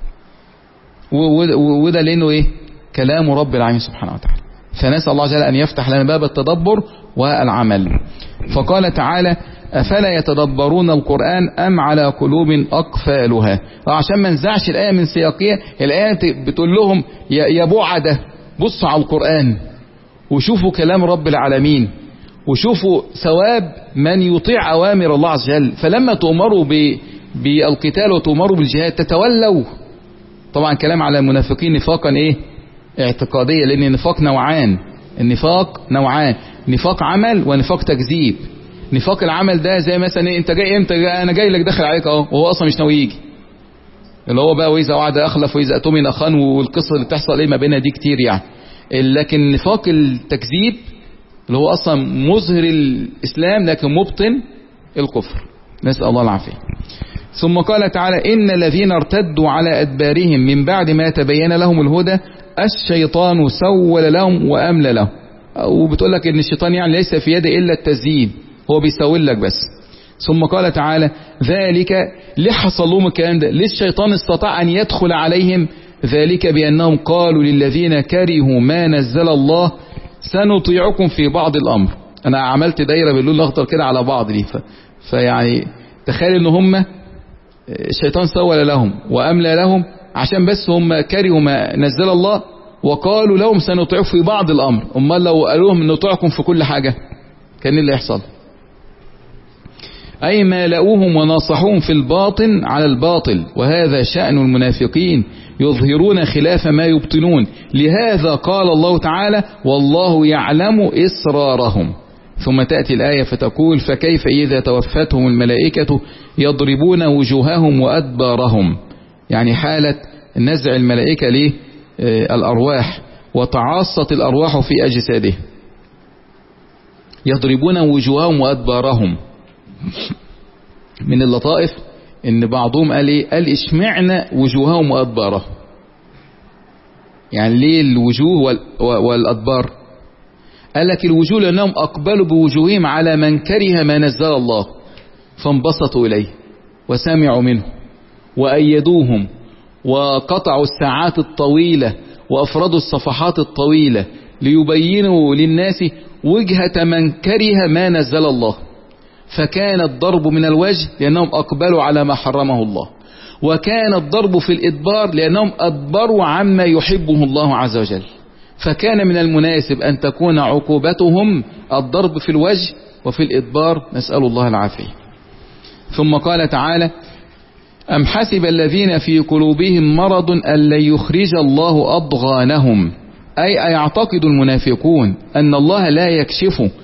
وده لانه ايه كلام رب العالمين سبحانه وتعالى. فنسأل الله جل أن يفتح لنا باب التدبر والعمل. فقال تعالى أفلا يتدبرون القرآن أم على قلوب أقفالها، عشان ما نزعش الآية من سياقها. الآية بتقول لهم يا بعدة بصوا على القرآن وشوفوا كلام رب العالمين وشوفوا ثواب من يطيع أوامر الله عز وجل، فلما تؤمروا بالقتال وتؤمروا بالجهاد تتولوا. طبعا كلام على المنافقين نفاقا ايه اعتقادية، لان النفاق نوعان، النفاق نوعان، نفاق عمل ونفاق تكذيب. نفاق العمل ده زي مثلا ايه انت جاي امتى جاي انا جاي لك داخل عليك اهو وهو اصلا مش ناوي يجي، اللي هو بقى واذا وعد اخلف واذا اتمن اخان، والقصه اللي بتحصل ايه ما بينها دي كتير يعني. لكن نفاق التكذيب اللي هو اصلا مظهر الاسلام لكن مبطن الكفر، نسال الله العافيه. ثم قال تعالى إن الذين ارتدوا على أدبارهم من بعد ما تبين لهم الهدى الشيطان سول لهم وأملى لهم. وبتقول لك إن الشيطان يعني ليس في يده إلا التزيين، هو بيسول لك بس. ثم قال تعالى ذلك ليه حصل لهم الكلام ده؟ ليه الشيطان استطاع أن يدخل عليهم؟ ذلك بأنهم قالوا للذين كرهوا ما نزل الله سنطيعكم في بعض الأمر. أنا عملت دايرة باللون الأخضر كده على بعض دي، فيعني تخيل إن هم الشيطان سول لهم وأملى لهم عشان بس هم كرهوا ما نزل الله وقالوا لهم سنطيعكم في بعض الأمر. أمال لو قالوا لهم نطيعكم في كل حاجة كان اللي يحصل؟ أي ما لقوهم وناصحوهم في الباطن على الباطل، وهذا شأن المنافقين يظهرون خلاف ما يبطنون. لهذا قال الله تعالى والله يعلم إسرارهم. ثم تأتي الآية فتقول فكيف إذا توفتهم الملائكة يضربون وجوههم وأدبارهم، يعني حالة نزع الملائكة للأرواح وتعاصت الأرواح في أجساده، يضربون وجوههم وأدبارهم. من اللطائف ان بعضهم قال ايه قال اشمعنا وجوههم وأدبارهم، يعني ليه الوجوه والأدبار؟ قال لك الوجوه لأنهم أقبلوا بوجوههم على من كره ما نزل الله فانبسطوا إليه وسمعوا منه وأيدوهم وقطعوا الساعات الطويلة وأفردوا الصفحات الطويلة ليبينوا للناس وجهة من كره ما نزل الله، فكان الضرب من الوجه لأنهم أقبلوا على ما حرمه الله، وكان الضرب في الإدبار لأنهم أدبروا عما يحبه الله عز وجل. فكان من المناسب أن تكون عقوبتهم الضرب في الوجه وفي الإدبار، نسأل الله العافية. ثم قال تعالى أم حسب الذين في قلوبهم مرض أن لن يخرج الله أضغانهم، أي أيعتقد المنافقون أن الله لا يكشف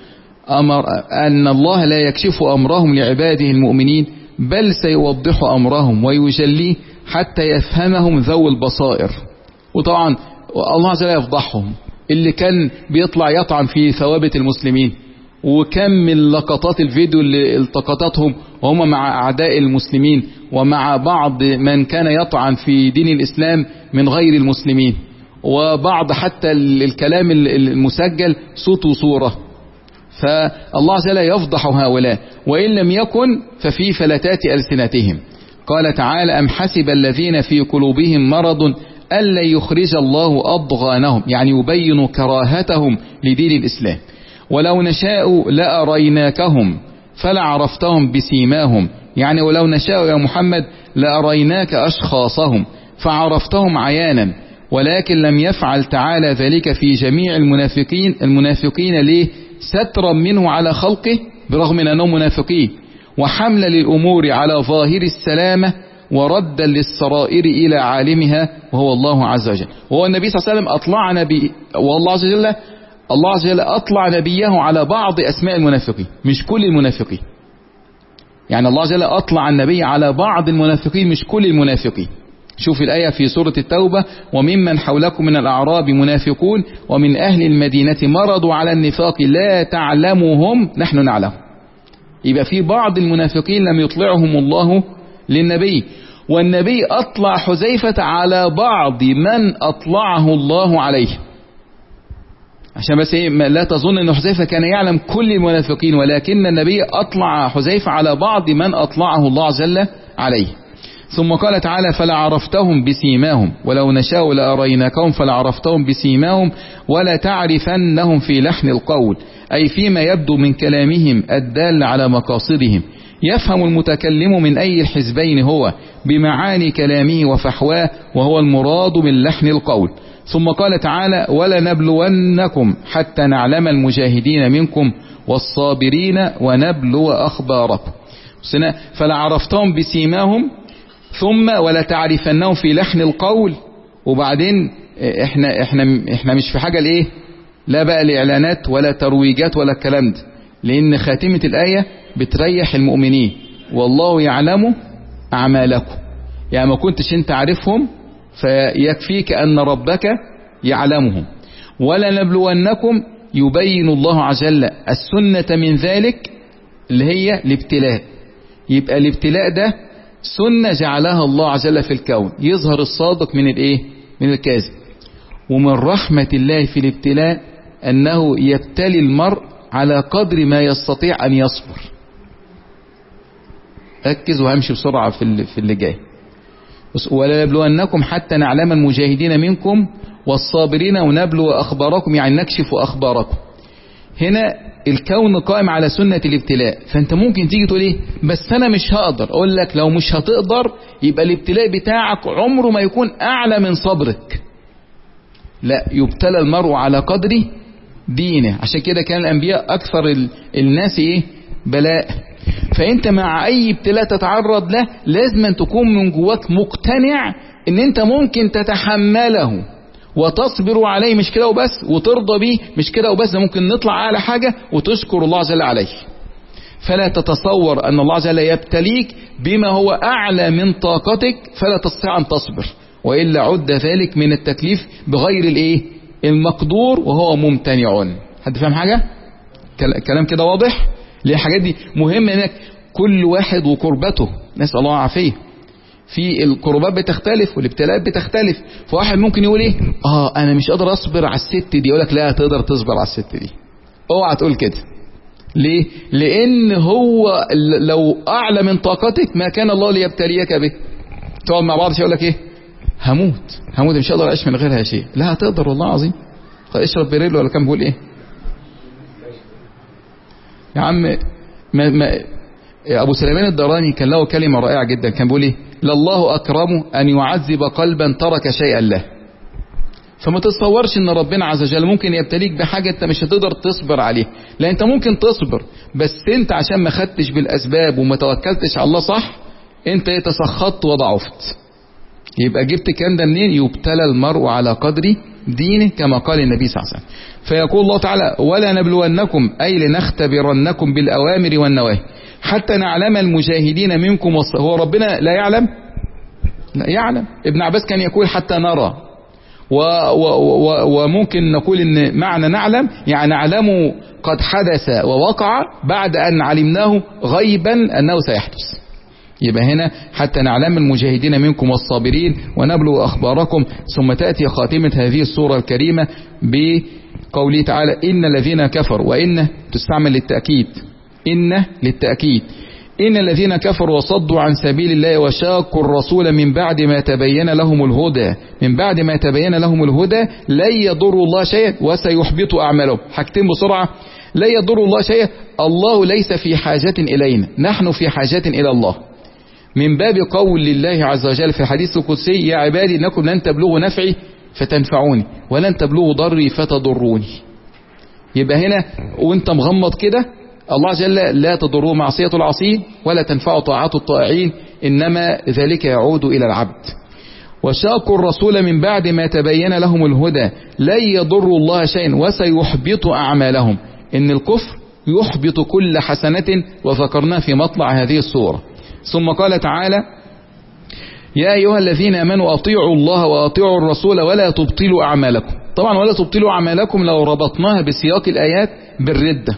أمر أن الله لا يكشف أمرهم لعباده المؤمنين بل سيوضح أمرهم ويجليه حتى يفهمهم ذوي البصائر. وطبعا الله عز وجل يفضحهم، اللي كان بيطلع يطعن في ثوابت المسلمين، وكم من لقطات الفيديو اللي التقطتهم وهم مع أعداء المسلمين ومع بعض من كان يطعن في دين الإسلام من غير المسلمين، وبعض حتى الكلام المسجل صوت وصورة. فالله عز وجل يفضح هؤلاء، وإن لم يكن ففي فلتات ألسنتهم. قال تعالى: أم حسب الذين في قلوبهم مرض ألا يخرج الله أضغانهم، يعني يبين كراهتهم لدين الإسلام. ولو نشاء لأريناكهم فلعرفتهم بسيماهم، يعني ولو نشاء يا محمد لأريناك أشخاصهم فعرفتهم عيانا، ولكن لم يفعل تعالى ذلك في جميع المنافقين. المنافقين ليه؟ سترا منه على خلقه برغم من أنهم منافقين، وحملا للأمور على ظاهر السلامة، وردا للسرائر إلى عالمها وهو الله عز وجل. وهو النبي صلى الله عليه وسلم أطلع نبي، والله عز وجل الله عز وجل أطلع نبيه على بعض أسماء المنافقين مش كل المنافقين. يعني الله عز وجل أطلع النبي على بعض المنافقين مش كل المنافقين. شوف الآية في سورة التوبة: وممن حولكم من الأعراب منافقون ومن أهل المدينة مرضوا على النفاق لا تعلمهم نحن نعلم. يبقى في بعض المنافقين لم يطلعهم الله للنبي، والنبي أطلع حذيفة على بعض من أطلعه الله عليه. عشان بس ايه لا تظن ان حذيفة كان يعلم كل المنافقين، ولكن النبي أطلع حذيفة على بعض من أطلعه الله عز وجل عليه. ثم قال تعالى: فلعرفتهم بسيماهم ولو نشاء لأريناكهم فلعرفتهم بسيماهم ولا تعرفنهم في لحن القول، أي فيما يبدو من كلامهم الدال على مقاصدهم. يفهم المتكلم من أي الحزبين هو بمعاني كلامه وفحواه، وهو المراد من لحن القول. ثم قال تعالى: ولنبلونكم حتى نعلم المجاهدين منكم والصابرين ونبلو أخباركم. فلعرفتهم بسيماهم، ثم ولا تعرفنهم في لحن القول. وبعدين احنا احنا احنا مش في حاجه لايه؟ لا بقى لاعلانات ولا ترويجات ولا الكلام ده، لان خاتمه الايه بتريح المؤمنين: والله يعلم اعمالكم. يعني ما كنتش انت عارفهم فيكفيك ان ربك يعلمهم. ولا نبلونكم يبين الله عز وجل السنه من ذلك اللي هي الابتلاء. يبقى الابتلاء ده سنة جعلها الله عز وجل في الكون، يظهر الصادق من الايه؟ من الكاذب. ومن رحمة الله في الابتلاء انه يبتلي المرء على قدر ما يستطيع ان يصبر. ركز وهمشي بسرعة في في اللي جاي. ولا نبلونكم حتى نعلم المجاهدين منكم والصابرين ونبلو اخباركم، يعني نكشف اخباركم. هنا الكون قائم على سنة الابتلاء، فانت ممكن تيجي تقول ايه؟ بس انا مش هقدر. اقول لك لو مش هتقدر يبقى الابتلاء بتاعك عمره ما يكون اعلى من صبرك. لا، يبتلى المرء على قدر دينه. عشان كده كان الانبياء اكثر الناس ايه؟ بلاء. فانت مع اي ابتلاء تتعرض له لازم أن تكون من جواك مقتنع ان انت ممكن تتحمله وتصبر عليه، مش كده وبس، وترضى به، مش كده وبس، ده ممكن نطلع اعلى حاجة وتشكر الله عز وجل عليه. فلا تتصور ان الله عز وجل يبتليك بما هو اعلى من طاقتك فلا تستطيع ان تصبر، والا عد ذلك من التكليف بغير الايه؟ المقدور، وهو ممتنع. حد فاهم حاجة؟ كلام كده واضح؟ ليه الحاجات دي مهمة؟ انك كل واحد وقربته، نسأل الله العافية. في القربات بتختلف والابتلاءات بتختلف. فواحد ممكن يقول ايه؟ اه انا مش قادر اصبر على الست دي. يقول لك لا، تقدر تصبر على الست دي. اوعى تقول كده. ليه؟ لان هو لو اعلى من طاقتك ما كان الله ليبتليك به. تقعد مع بعض يقول لك ايه؟ هموت هموت مش هقدر اعيش من غيرها شيء. لا، هتقدر والله العظيم. اشرب بريل ولا كان بيقول ايه يا عم؟ ما ما ابو سليمان الدراني كان له كلمة رائعة جدا. كان بيقول ايه؟ لله اكرم ان يعذب قلبا ترك شيئا له. فما تتصورش ان ربنا عز وجل ممكن يبتليك بحاجة انت مش هتقدر تصبر عليه. لا، انت ممكن تصبر، بس انت عشان ما خدتش بالاسباب وما توكلتش على الله صح، انت تسخطت وضعفت. يبقى جبت الكلام ده منين؟ يبتلى المرء على قدر دينه كما قال النبي صلى الله عليه وسلم. فيقول الله تعالى ولا نبلونكم أي لنختبرنكم بالأوامر والنواهي حتى نعلم المجاهدين منكم. هو ربنا لا يعلم؟ لا يعلم. ابن عباس كان يقول حتى نرى، و و و وممكن نقول ان معنى نعلم يعني نعلم قد حدث ووقع بعد أن علمناه غيبا أنه سيحدث. يبقى هنا حتى نعلم المجاهدين منكم والصابرين ونبلغ أخباركم. ثم تأتي خاتمة هذه السورة الكريمة بقوله تعالى إن الذين كفروا، وإن تستعمل للتأكيد، إن للتأكيد، إن الذين كفروا وصدوا عن سبيل الله وشاقوا الرسول من بعد ما تبين لهم الهدى من بعد ما تبين لهم الهدى لن يضروا الله شيئا وسيحبط أعمالهم. حاجتين بسرعة. لا يضر الله شيئا، الله ليس في حاجة إلينا، نحن في حاجة إلى الله، من باب قول الله عز وجل في الحديث القدسي يا عبادي إنكم لن تبلغوا نفعي فتنفعوني ولن تبلغوا ضري فتضروني. يبقى هنا وانت مغمض كده الله عز وجل لا تضره معصية العصين ولا تنفع طاعات الطائعين، إنما ذلك يعود إلى العبد. وشاقوا الرسول من بعد ما تبين لهم الهدى لن يضروا الله شيئا وسيحبط أعمالهم. إن الكفر يحبط كل حسنة وذكرناه في مطلع هذه السورة. ثم قال تعالى يا أيها الذين آمنوا أطيعوا الله وأطيعوا الرسول ولا تبطلوا أعمالكم. طبعا ولا تبطلوا أعمالكم لو ربطناها بسياق الآيات بالردة،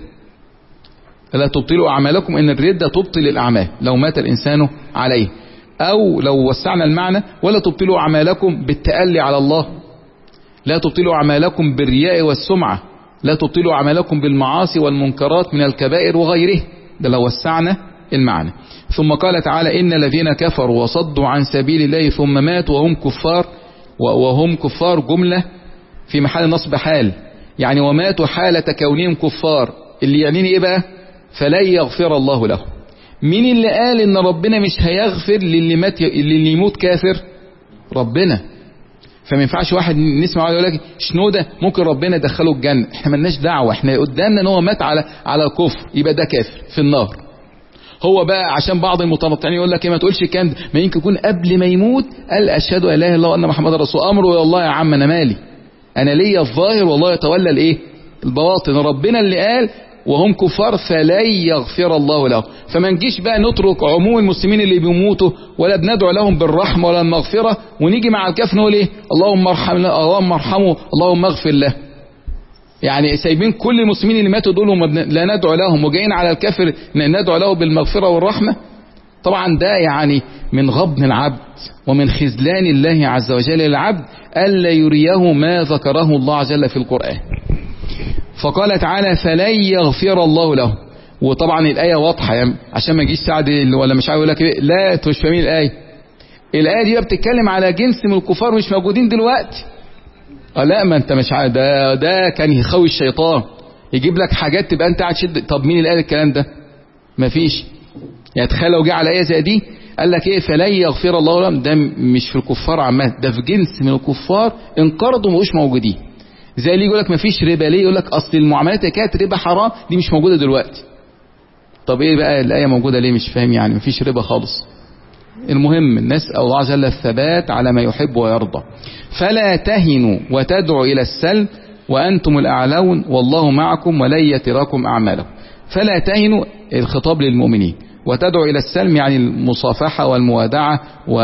لا تبطلوا أعمالكم إن الردة تبطل الأعمال لو مات الإنسان عليه. أو لو وسعنا المعنى ولا تبطلوا أعمالكم بالتألي على الله، لا تبطلوا أعمالكم بالرياء والسمعة، لا تبطلوا أعمالكم بالمعاصي والمنكرات من الكبائر وغيره، ده لو وسعنا المعنى. ثم قال تعالى إن الذين كفروا وصدوا عن سبيل الله ثم ماتوا وهم كفار، وهم كفار جملة في محل نصب حال، يعني وماتوا حالة كونهم كفار، اللي يعنيني إيه بقى؟ فلن يغفر الله له. مين اللي قال إن ربنا مش هيغفر للي مات للي يموت كافر؟ ربنا. فما ينفعش واحد نسمع يقول لك شنو ده ممكن ربنا يدخله الجنة، احنا مالناش دعوة، احنا قدامنا ان هو مات على على الكفر يبقى ده كافر في النار. هو بقى عشان بعض المتنطعين يقول لك ايه ما تقولش الكلام ده، ما يمكن يكون قبل ما يموت قال اشهد ان لا اله الا الله وان محمد رسول الله، امره الى الله يا عم انا مالي، انا ليا الظاهر والله يتولى الايه البواطن. ربنا اللي قال وهم كفار فلن يغفر الله له. فما نجيش بقى نترك عموم المسلمين اللي بيموتوا ولا بندعو لهم بالرحمة ولا المغفرة ونيجي مع الكافر نقول ايه اللهم ارحم اللهم ارحمه اللهم اغفر له. يعني سايبين كل المسلمين اللي ماتوا دول لا ندعو لهم وجايين على الكافر ندعو له بالمغفرة والرحمة. طبعا ده يعني من غبن العبد ومن خذلان الله عز وجل للعبد ألا يريه ما ذكره الله عز وجل في القرآن. فقال تعالى فلن يغفر الله له. وطبعا الآية واضحة يعني عشان ما يجيش سعد ولا مش عارف يقول لك لا انتوا مش فاهمين الآية. الآية دي بتتكلم على جنس من الكفار مش موجودين دلوقتي. اه لا ما انت مش عارف ده ده كان يخوي الشيطان يجيب لك حاجات تبقى انت قاعد تشد. طب مين اللي قال الكلام ده؟ مفيش. يعني تخيل لو جه على آية زي دي قال لك ايه فلن يغفر الله لهم، ده مش في الكفار عامة، ده في جنس من الكفار انقرضوا ومش موجودين. زي اللي يقول لك مفيش ربا، ليه؟ يقول لك اصل المعاملات اللي كانت ربا حرام دي مش موجوده دلوقتي. طب ايه بقى الايه موجوده ليه؟ مش فاهم يعني مفيش ربا خالص. المهم نسال الله عز وجل الثبات على ما يحب ويرضى. فلا تهنوا وتدعوا الى السلم وانتم الاعلون والله معكم ولن يتركم اعمالكم. فلا تهنوا الخطاب للمؤمنين، وتدعوا الى السلم يعني المصافحه والموادعه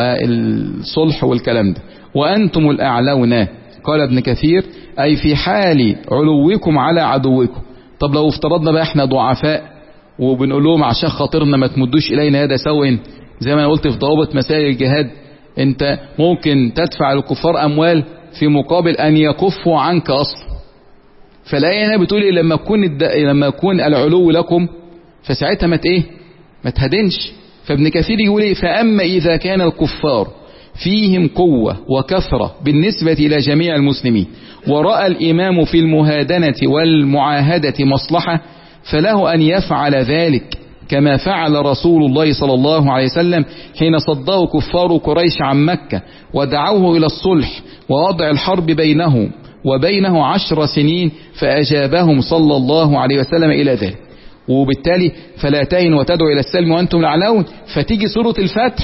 والصلح والكلام ده. وانتم الاعلون قال ابن كثير أي في حال علوكم على عدوكم. طب لو افترضنا بقى احنا ضعفاء وبنقول لهم عشان خاطرنا ما تمدوش إلينا يد سوء، زي ما انا قلت في ضوابط مسائل الجهاد انت ممكن تدفع للكفار أموال في مقابل أن يكفوا عنك أصلا. فالآية هنا بتقول إيه لما يكون الد... لما يكون العلو لكم فساعتها ما ايه ما تهدنش. فابن كثير يقول ايه فأما إذا كان الكفار فيهم قوة وكثرة بالنسبة إلى جميع المسلمين ورأى الإمام في المهادنة والمعاهدة مصلحة فله أن يفعل ذلك كما فعل رسول الله صلى الله عليه وسلم حين صده كفار قريش عن مكة ودعوه إلى الصلح ووضع الحرب بينه وبينه عشر سنين فأجابهم صلى الله عليه وسلم إلى ذلك. وبالتالي فلا تهنوا وتدعوا إلى السلم وأنتم الأعلون. فتيجي سورة الفتح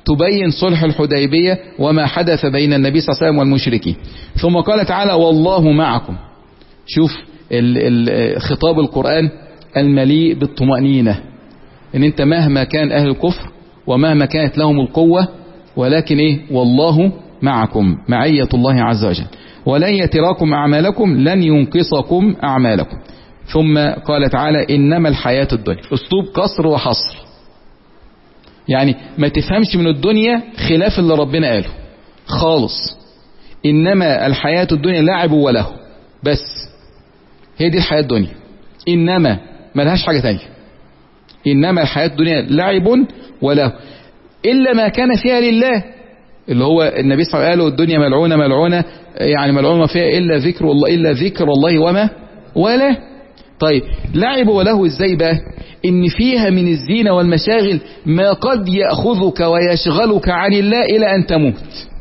تبين صلح الحديبية وما حدث بين النبي صلى الله عليه وسلم والمشركين. ثم قال تعالى والله معكم. شوف خطاب القرآن المليء بالطمأنينة، ان انت مهما كان اهل الكفر ومهما كانت لهم القوة، ولكن ايه والله معكم، معية الله عز وجل، ولن يتراكم اعمالكم، لن ينقصكم اعمالكم. ثم قال تعالى انما الحياة الدنيا، اسلوب قصر وحصر، يعني ما تفهمش من الدنيا خلاف اللي ربنا قاله خالص. انما الحياة الدنيا لعب وله، بس هي دي الحياة الدنيا، انما ملهاش حاجة تانية. انما الحياة الدنيا لعب وله، الا ما كان فيها لله، اللي هو النبي صلى الله عليه وسلم قال الدنيا ملعونة ملعونة، يعني ملعونة ما فيها الا ذكر الله، الا ذكر الله وما ولا. طيب لعب وله ازاي بقى؟ ان فيها من الزينة والمشاغل ما قد يأخذك ويشغلك عن الله الى ان تموت.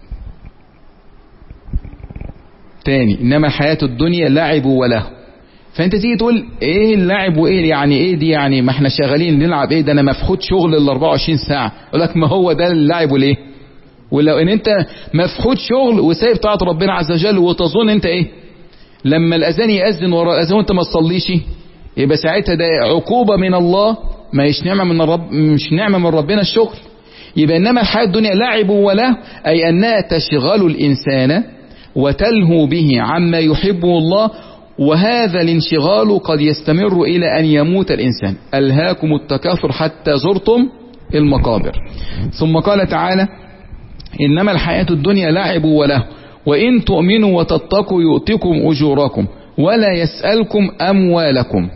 تاني، انما الحياة الدنيا لعب وله. فانت تيجي تقول ايه اللعب وايه يعني ايه دي، يعني ما احنا شغالين نلعب ايه، ده انا مفحوط شغل ال أربعة وعشرين ساعة. اقول لك ما هو ده اللعب والايه، ولو ان انت مفحوط شغل وسايب طاعة ربنا عز وجل وتظن انت ايه لما الاذان يأذن ورا الاذان وانت ما تصليش، يبقى ساعتها ده عقوبة من الله، ما يش نعمة من الرب، مش نعمة من ربنا الشغل. يبقى انما الحياة الدنيا لعب وله، اي انها تشغل الانسان وتلهو به عما يحبه الله، وهذا الانشغال قد يستمر إلى أن يموت الإنسان. ألهاكم التكاثر حتى زرتم المقابر. ثم قال تعالى إنما الحياة الدنيا لعب وله، وإن تؤمنوا وتتقوا يؤتكم أجوركم ولا يسألكم أموالكم.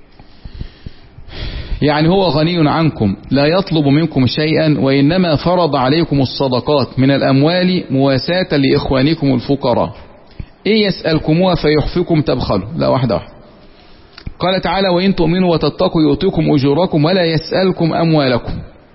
يعني هو غني عنكم لا يطلب منكم شيئا، وإنما فرض عليكم الصدقات من الأموال مواساة لإخوانكم الفقراء. إيه يسألكموها فيحفكم تبخلوا. لا، واحدة واحدة. قال تعالى وإن تؤمنوا وتتقوا يؤتكم أجوركم ولا يسألكم أموالكم.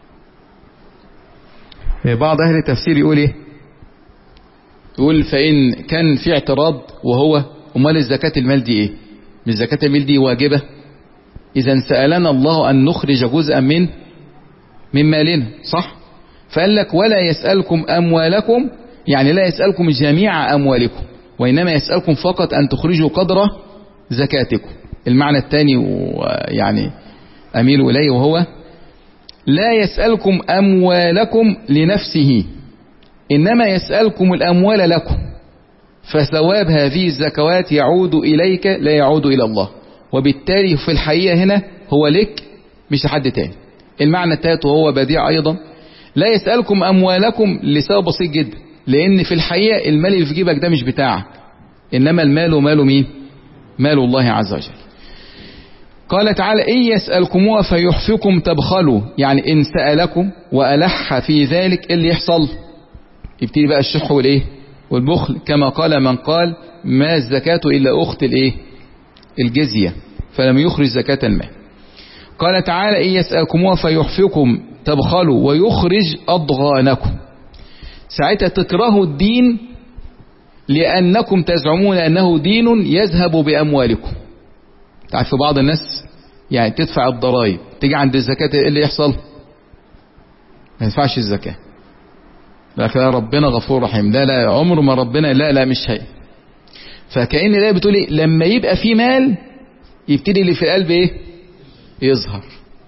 بعض أهل التفسير يقول إيه، يقول فإن كان في اعتراض وهو أمال الزكاة المال دي إيه، مش زكاة المال دي واجبة؟ إذا سألنا الله أن نخرج جزءا من من مالنا، صح؟ فقال لك ولا يسألكم أموالكم، يعني لا يسألكم جميع أموالكم، وإنما يسألكم فقط أن تخرجوا قدر زكاتكم. المعنى الثاني يعني أميل إليه، وهو لا يسألكم أموالكم لنفسه، إنما يسألكم الأموال لكم، فثواب هذه الزكوات يعود إليك لا يعود إلى الله، وبالتالي في الحقيقة هنا هو لك مش لحد تاني. المعنى الثالث وهو بديع أيضا، لا يسألكم أموالكم لسبب بسيط جدا، لأن في الحقيقة المال اللي في جيبك ده مش بتاعك، إنما المال مال مين؟ مال الله عز وجل. قال تعالى إن يسألكموها فيحفكم تبخلوا، يعني إن سألكم وألح في ذلك اللي يحصل، يبتدي بقى الشح والإيه والبخل، كما قال من قال ما الزكاة إلا أخت الإيه الجزية، فلم يخرج زكاة المال. قال تعالى إن يسألكموها فيحفكم تبخلوا ويخرج أضغانكم. ساعتها تكرهوا الدين لأنكم تزعمون أنه دين يذهب بأموالكم. تعرف في بعض الناس يعني تدفع الضرائب، تيجي عند الزكاة إيه اللي يحصل؟ ما يدفعش الزكاة. لكن ربنا غفور رحيم، لا لا عمر ما ربنا، لا لا مش هي. فكأن ده بتقول إيه؟ لما يبقى في مال يبتدي اللي في القلب إيه يظهر.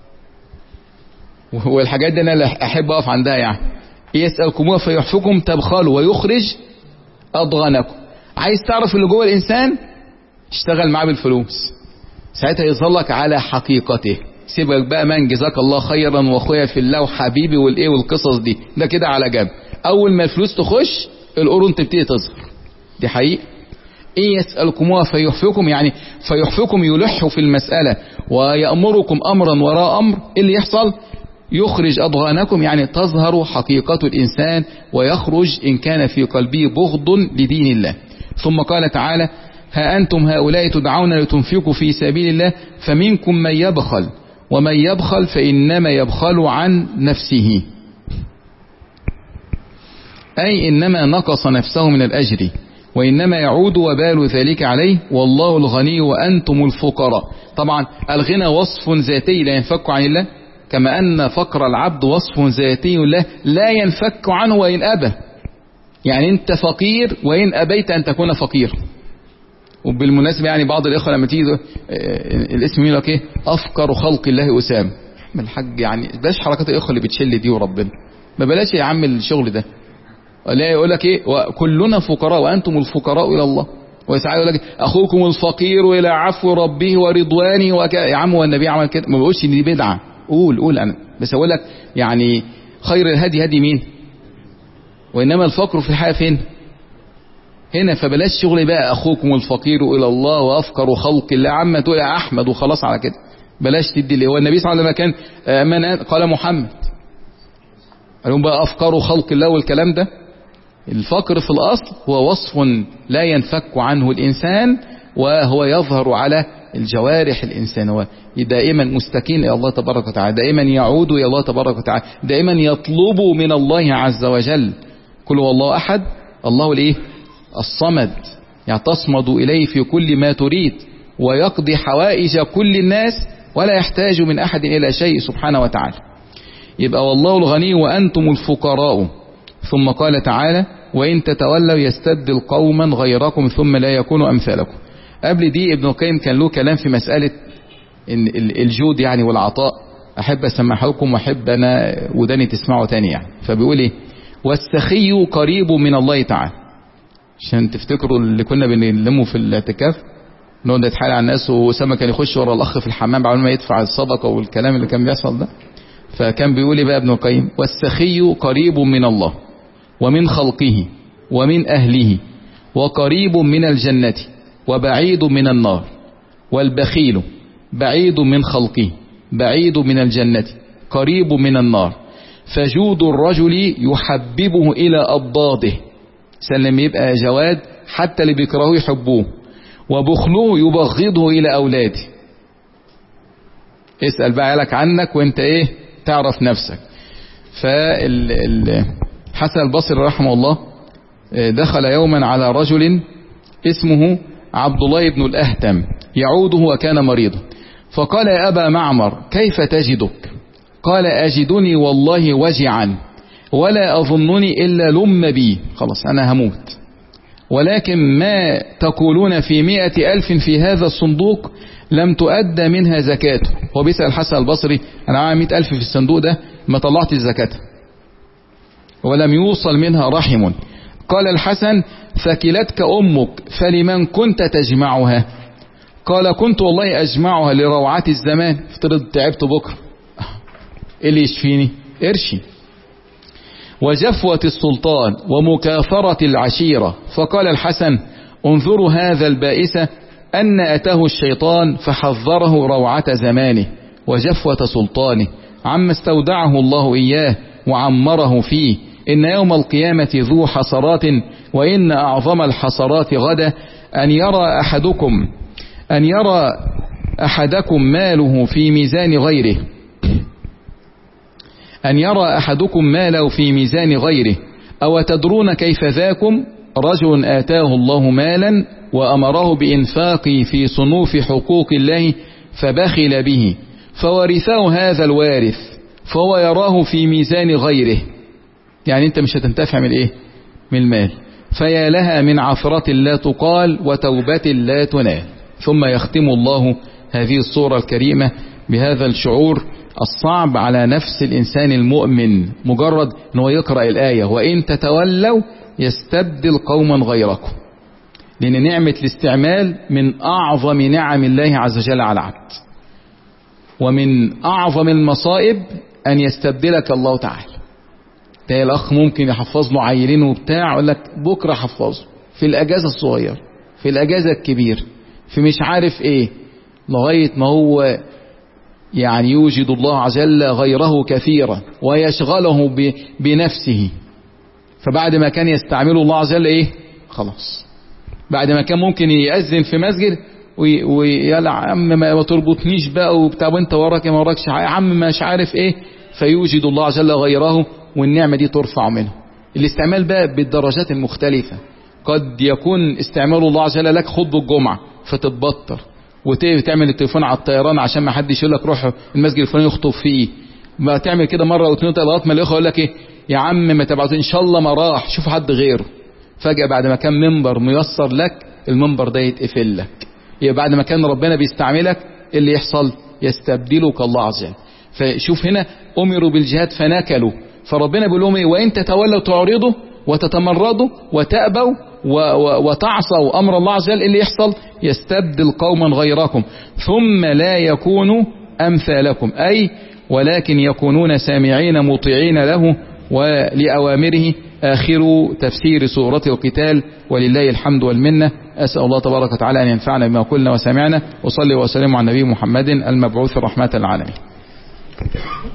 والحاجات دي أنا أحب أقف عندها. يعني يسألكموها فيحفكم تبخلوا ويخرج أضغانكم. عايز تعرف اللي جوه الإنسان؟ اشتغل معاه بالفلوس، ساعتها يظهر لك على حقيقته. سيبك بقى من جزاك الله خيرا واخويا في الله وحبيبي والايه والقصص دي، ده كده على جنب. اول ما الفلوس تخش القرون تبتدي تظهر، دي حقيقة. ايه يسألكموها فيحفكم، يعني فيحفكم يلح في المسألة ويأمركم امرا وراء امر. ايه اللي يحصل؟ يخرج أضغانكم، يعني تظهر حقيقة الإنسان ويخرج إن كان في قلبه بغض لدين الله. ثم قال تعالى ها أنتم هؤلاء تدعون لتنفقوا في سبيل الله فمنكم من يبخل ومن يبخل فإنما يبخل عن نفسه، أي إنما نقص نفسه من الأجر، وإنما يعود وبال ذلك عليه، والله الغني وأنتم الفقراء. طبعا الغنى وصف ذاتي لا ينفك عن الله، كما أن فقر العبد وصف ذاتي له لا ينفك عنه وإن أبى. يعني أنت فقير وإن أبيت أن تكون فقير. وبالمناسبة يعني بعض الإخوة لما تيجي الاسم يقول لك إيه أفقر خلق الله أسام من الحج. يعني بلاش حركات الإخوة اللي بتشل دي وربنا ما بلاش يا عم الشغل ده. لا يقول لك إيه وكلنا فقراء وأنتم الفقراء إلى الله. وساعات يقول لك أخوكم الفقير إلى عفو ربه ورضوانه وك... يا عم والنبي عمل كده. ما بقولش إن دي بدعة. قول قول أنا بس أقول لك يعني خير الهدي هدي مين؟ وإنما الفقر في الحقيقة فين؟ هنا. فبلاش شغل بقى أخوكم الفقير إلى الله وأفقر خلق الله عم تقول يا أحمد وخلاص على كده. بلاش تدي اللي هو النبي صلى الله عليه وسلم كان من قال محمد قالوا بقى أفقر خلق الله والكلام ده. الفقر في الأصل هو وصف لا ينفك عنه الإنسان وهو يظهر على الجوارح الإنسان. هو دائما مستكين إلى الله تبارك وتعالى دائما يعود إلى الله تبارك وتعالى دائما يطلب من الله عز وجل. قل هو الله أحد الله الإيه الصمد يعني تصمد إليه في كل ما تريد ويقضي حوائج كل الناس ولا يحتاج من أحد إلى شيء سبحانه وتعالى. يبقى والله الغني وأنتم الفقراء. ثم قال تعالى وإن تتولوا يستبدل قوما غيركم ثم لا يكونوا أمثالكم. قبل دي ابن القيم كان له كلام في مسألة الجود يعني والعطاء. أحب أسمعه لكم وأحب أنا وداني تسمعه تاني يعني. فبيقول إيه والسخي قريب من الله تعالى. عشان تفتكروا اللي كنا بنلمه في الاعتكاف نقعد نتحايل على الناس وأسامة كان يخش ورا الأخ في الحمام بعد ما يدفع الصدقة والكلام اللي كان بيحصل ده. فكان بيقول إيه بقى ابن القيم والسخي قريب من الله ومن خلقه ومن أهله وقريب من الجنة وبعيد من النار. والبخيل بعيد من خلقه بعيد من الجنة قريب من النار. فجود الرجل يحببه إلى أضداده سلم يبقى جواد حتى اللي بيكرهوه يحبوه. وبخله يبغضه إلى أولاده. اسأل بقى لك عنك وانت ايه تعرف نفسك. فالحسن البصري رحمه الله دخل يوما على رجل اسمه عبد الله بن الأهتم يعوده وكان مريضا. فقال يا أبا معمر كيف تجدك؟ قال أجدني والله وجعا ولا أظنني إلا لم بي خلاص أنا هموت. ولكن ما تقولون في مئة ألف في هذا الصندوق لم تؤدى منها زكاته. هو بيسأل الحسن البصري أنا معايا مئة ألف في الصندوق ده ما طلعت الزكاة ولم يوصل منها رحم. قال الحسن فكلتك أمك فلمن كنت تجمعها؟ قال كنت والله أجمعها لروعات الزمان. افترض تعبت بكرة إيه اللي يشفيني؟ ارشي. وجفوة السلطان ومكاثرة العشيرة. فقال الحسن انظروا هذا البائس أن أتاه الشيطان فحذره روعة زمانه وجفوة سلطانه عما استودعه الله إياه وعمره فيه. إن يوم القيامة ذو حسرات وإن أعظم الحسرات غدا أن يرى أحدكم أن يرى أحدكم ماله في ميزان غيره أن يرى أحدكم ماله في ميزان غيره. أو تدرون كيف ذاكم؟ رجل آتاه الله مالا وأمره بإنفاقه في صنوف حقوق الله فبخل به فورثه هذا الوارث فهو يراه في ميزان غيره. يعني أنت مش هتنتفع من إيه؟ من المال. فيا لها من عثرة لا تقال وتوبة لا تنال. ثم يختم الله هذه الصورة الكريمة بهذا الشعور الصعب على نفس الإنسان المؤمن مجرد أنه يقرأ الآية وإن تتولوا يستبدل قوما غيركم. لأن نعمة الاستعمال من أعظم نعم الله عز وجل على العبد ومن أعظم المصائب أن يستبدلك الله تعالى. ده الأخ ممكن يحفظ له عيلين وبتاع يقول لك بكرة حفظه في الأجازة الصغير في الأجازة الكبير في مش عارف إيه لغاية ما هو يعني يوجد الله عز وجل غيره كثيرا ويشغله بنفسه. فبعد ما كان يستعمله الله عز وجل إيه خلاص بعد ما كان ممكن يأذن في مسجد ويلا عم ما تربطنيش بقى وبتاع وانت وراك ما وراكش يا عم مش عارف ايه فيوجد الله عز وجل غيره والنعمة دي ترفع منه. الاستعمال بقى بالدرجات المختلفة. قد يكون استعمال الله عز وجل لك خطبة الجمعة فتتبطر وتعمل التليفون على الطيران عشان ما حدش يقول لك روح المسجد الفلاني يخطب فيه ما تعمل كده مرة واثنين لغاية ما الإخوة يقول لك إيه يا عم ما تبعت إن شاء الله ما راح شوف حد غيره. فجأة بعد ما كان منبر ميسر لك المنبر ده يتقفل لك. يبقى بعد ما كان ربنا بيستعملك اللي يحصل يستبدلك الله عز وجل. فشوف هنا أمروا بالجهاد فنكلوا، فربنا بيقول لهم إيه وإن تتولوا تعرضوا وتتمردوا وتأبوا وتعصوا أمر الله عز وجل اللي يحصل يستبدل قوما غيركم ثم لا يكونوا أمثالكم، أي ولكن يكونون سامعين مطيعين له ولأوامره. آخر تفسير سورة القتال ولله الحمد والمنة. أسأل الله تبارك وتعالى أن ينفعنا بما قلنا وسمعنا. وصلي وسلم على النبي محمد المبعوث رحمة العالمين.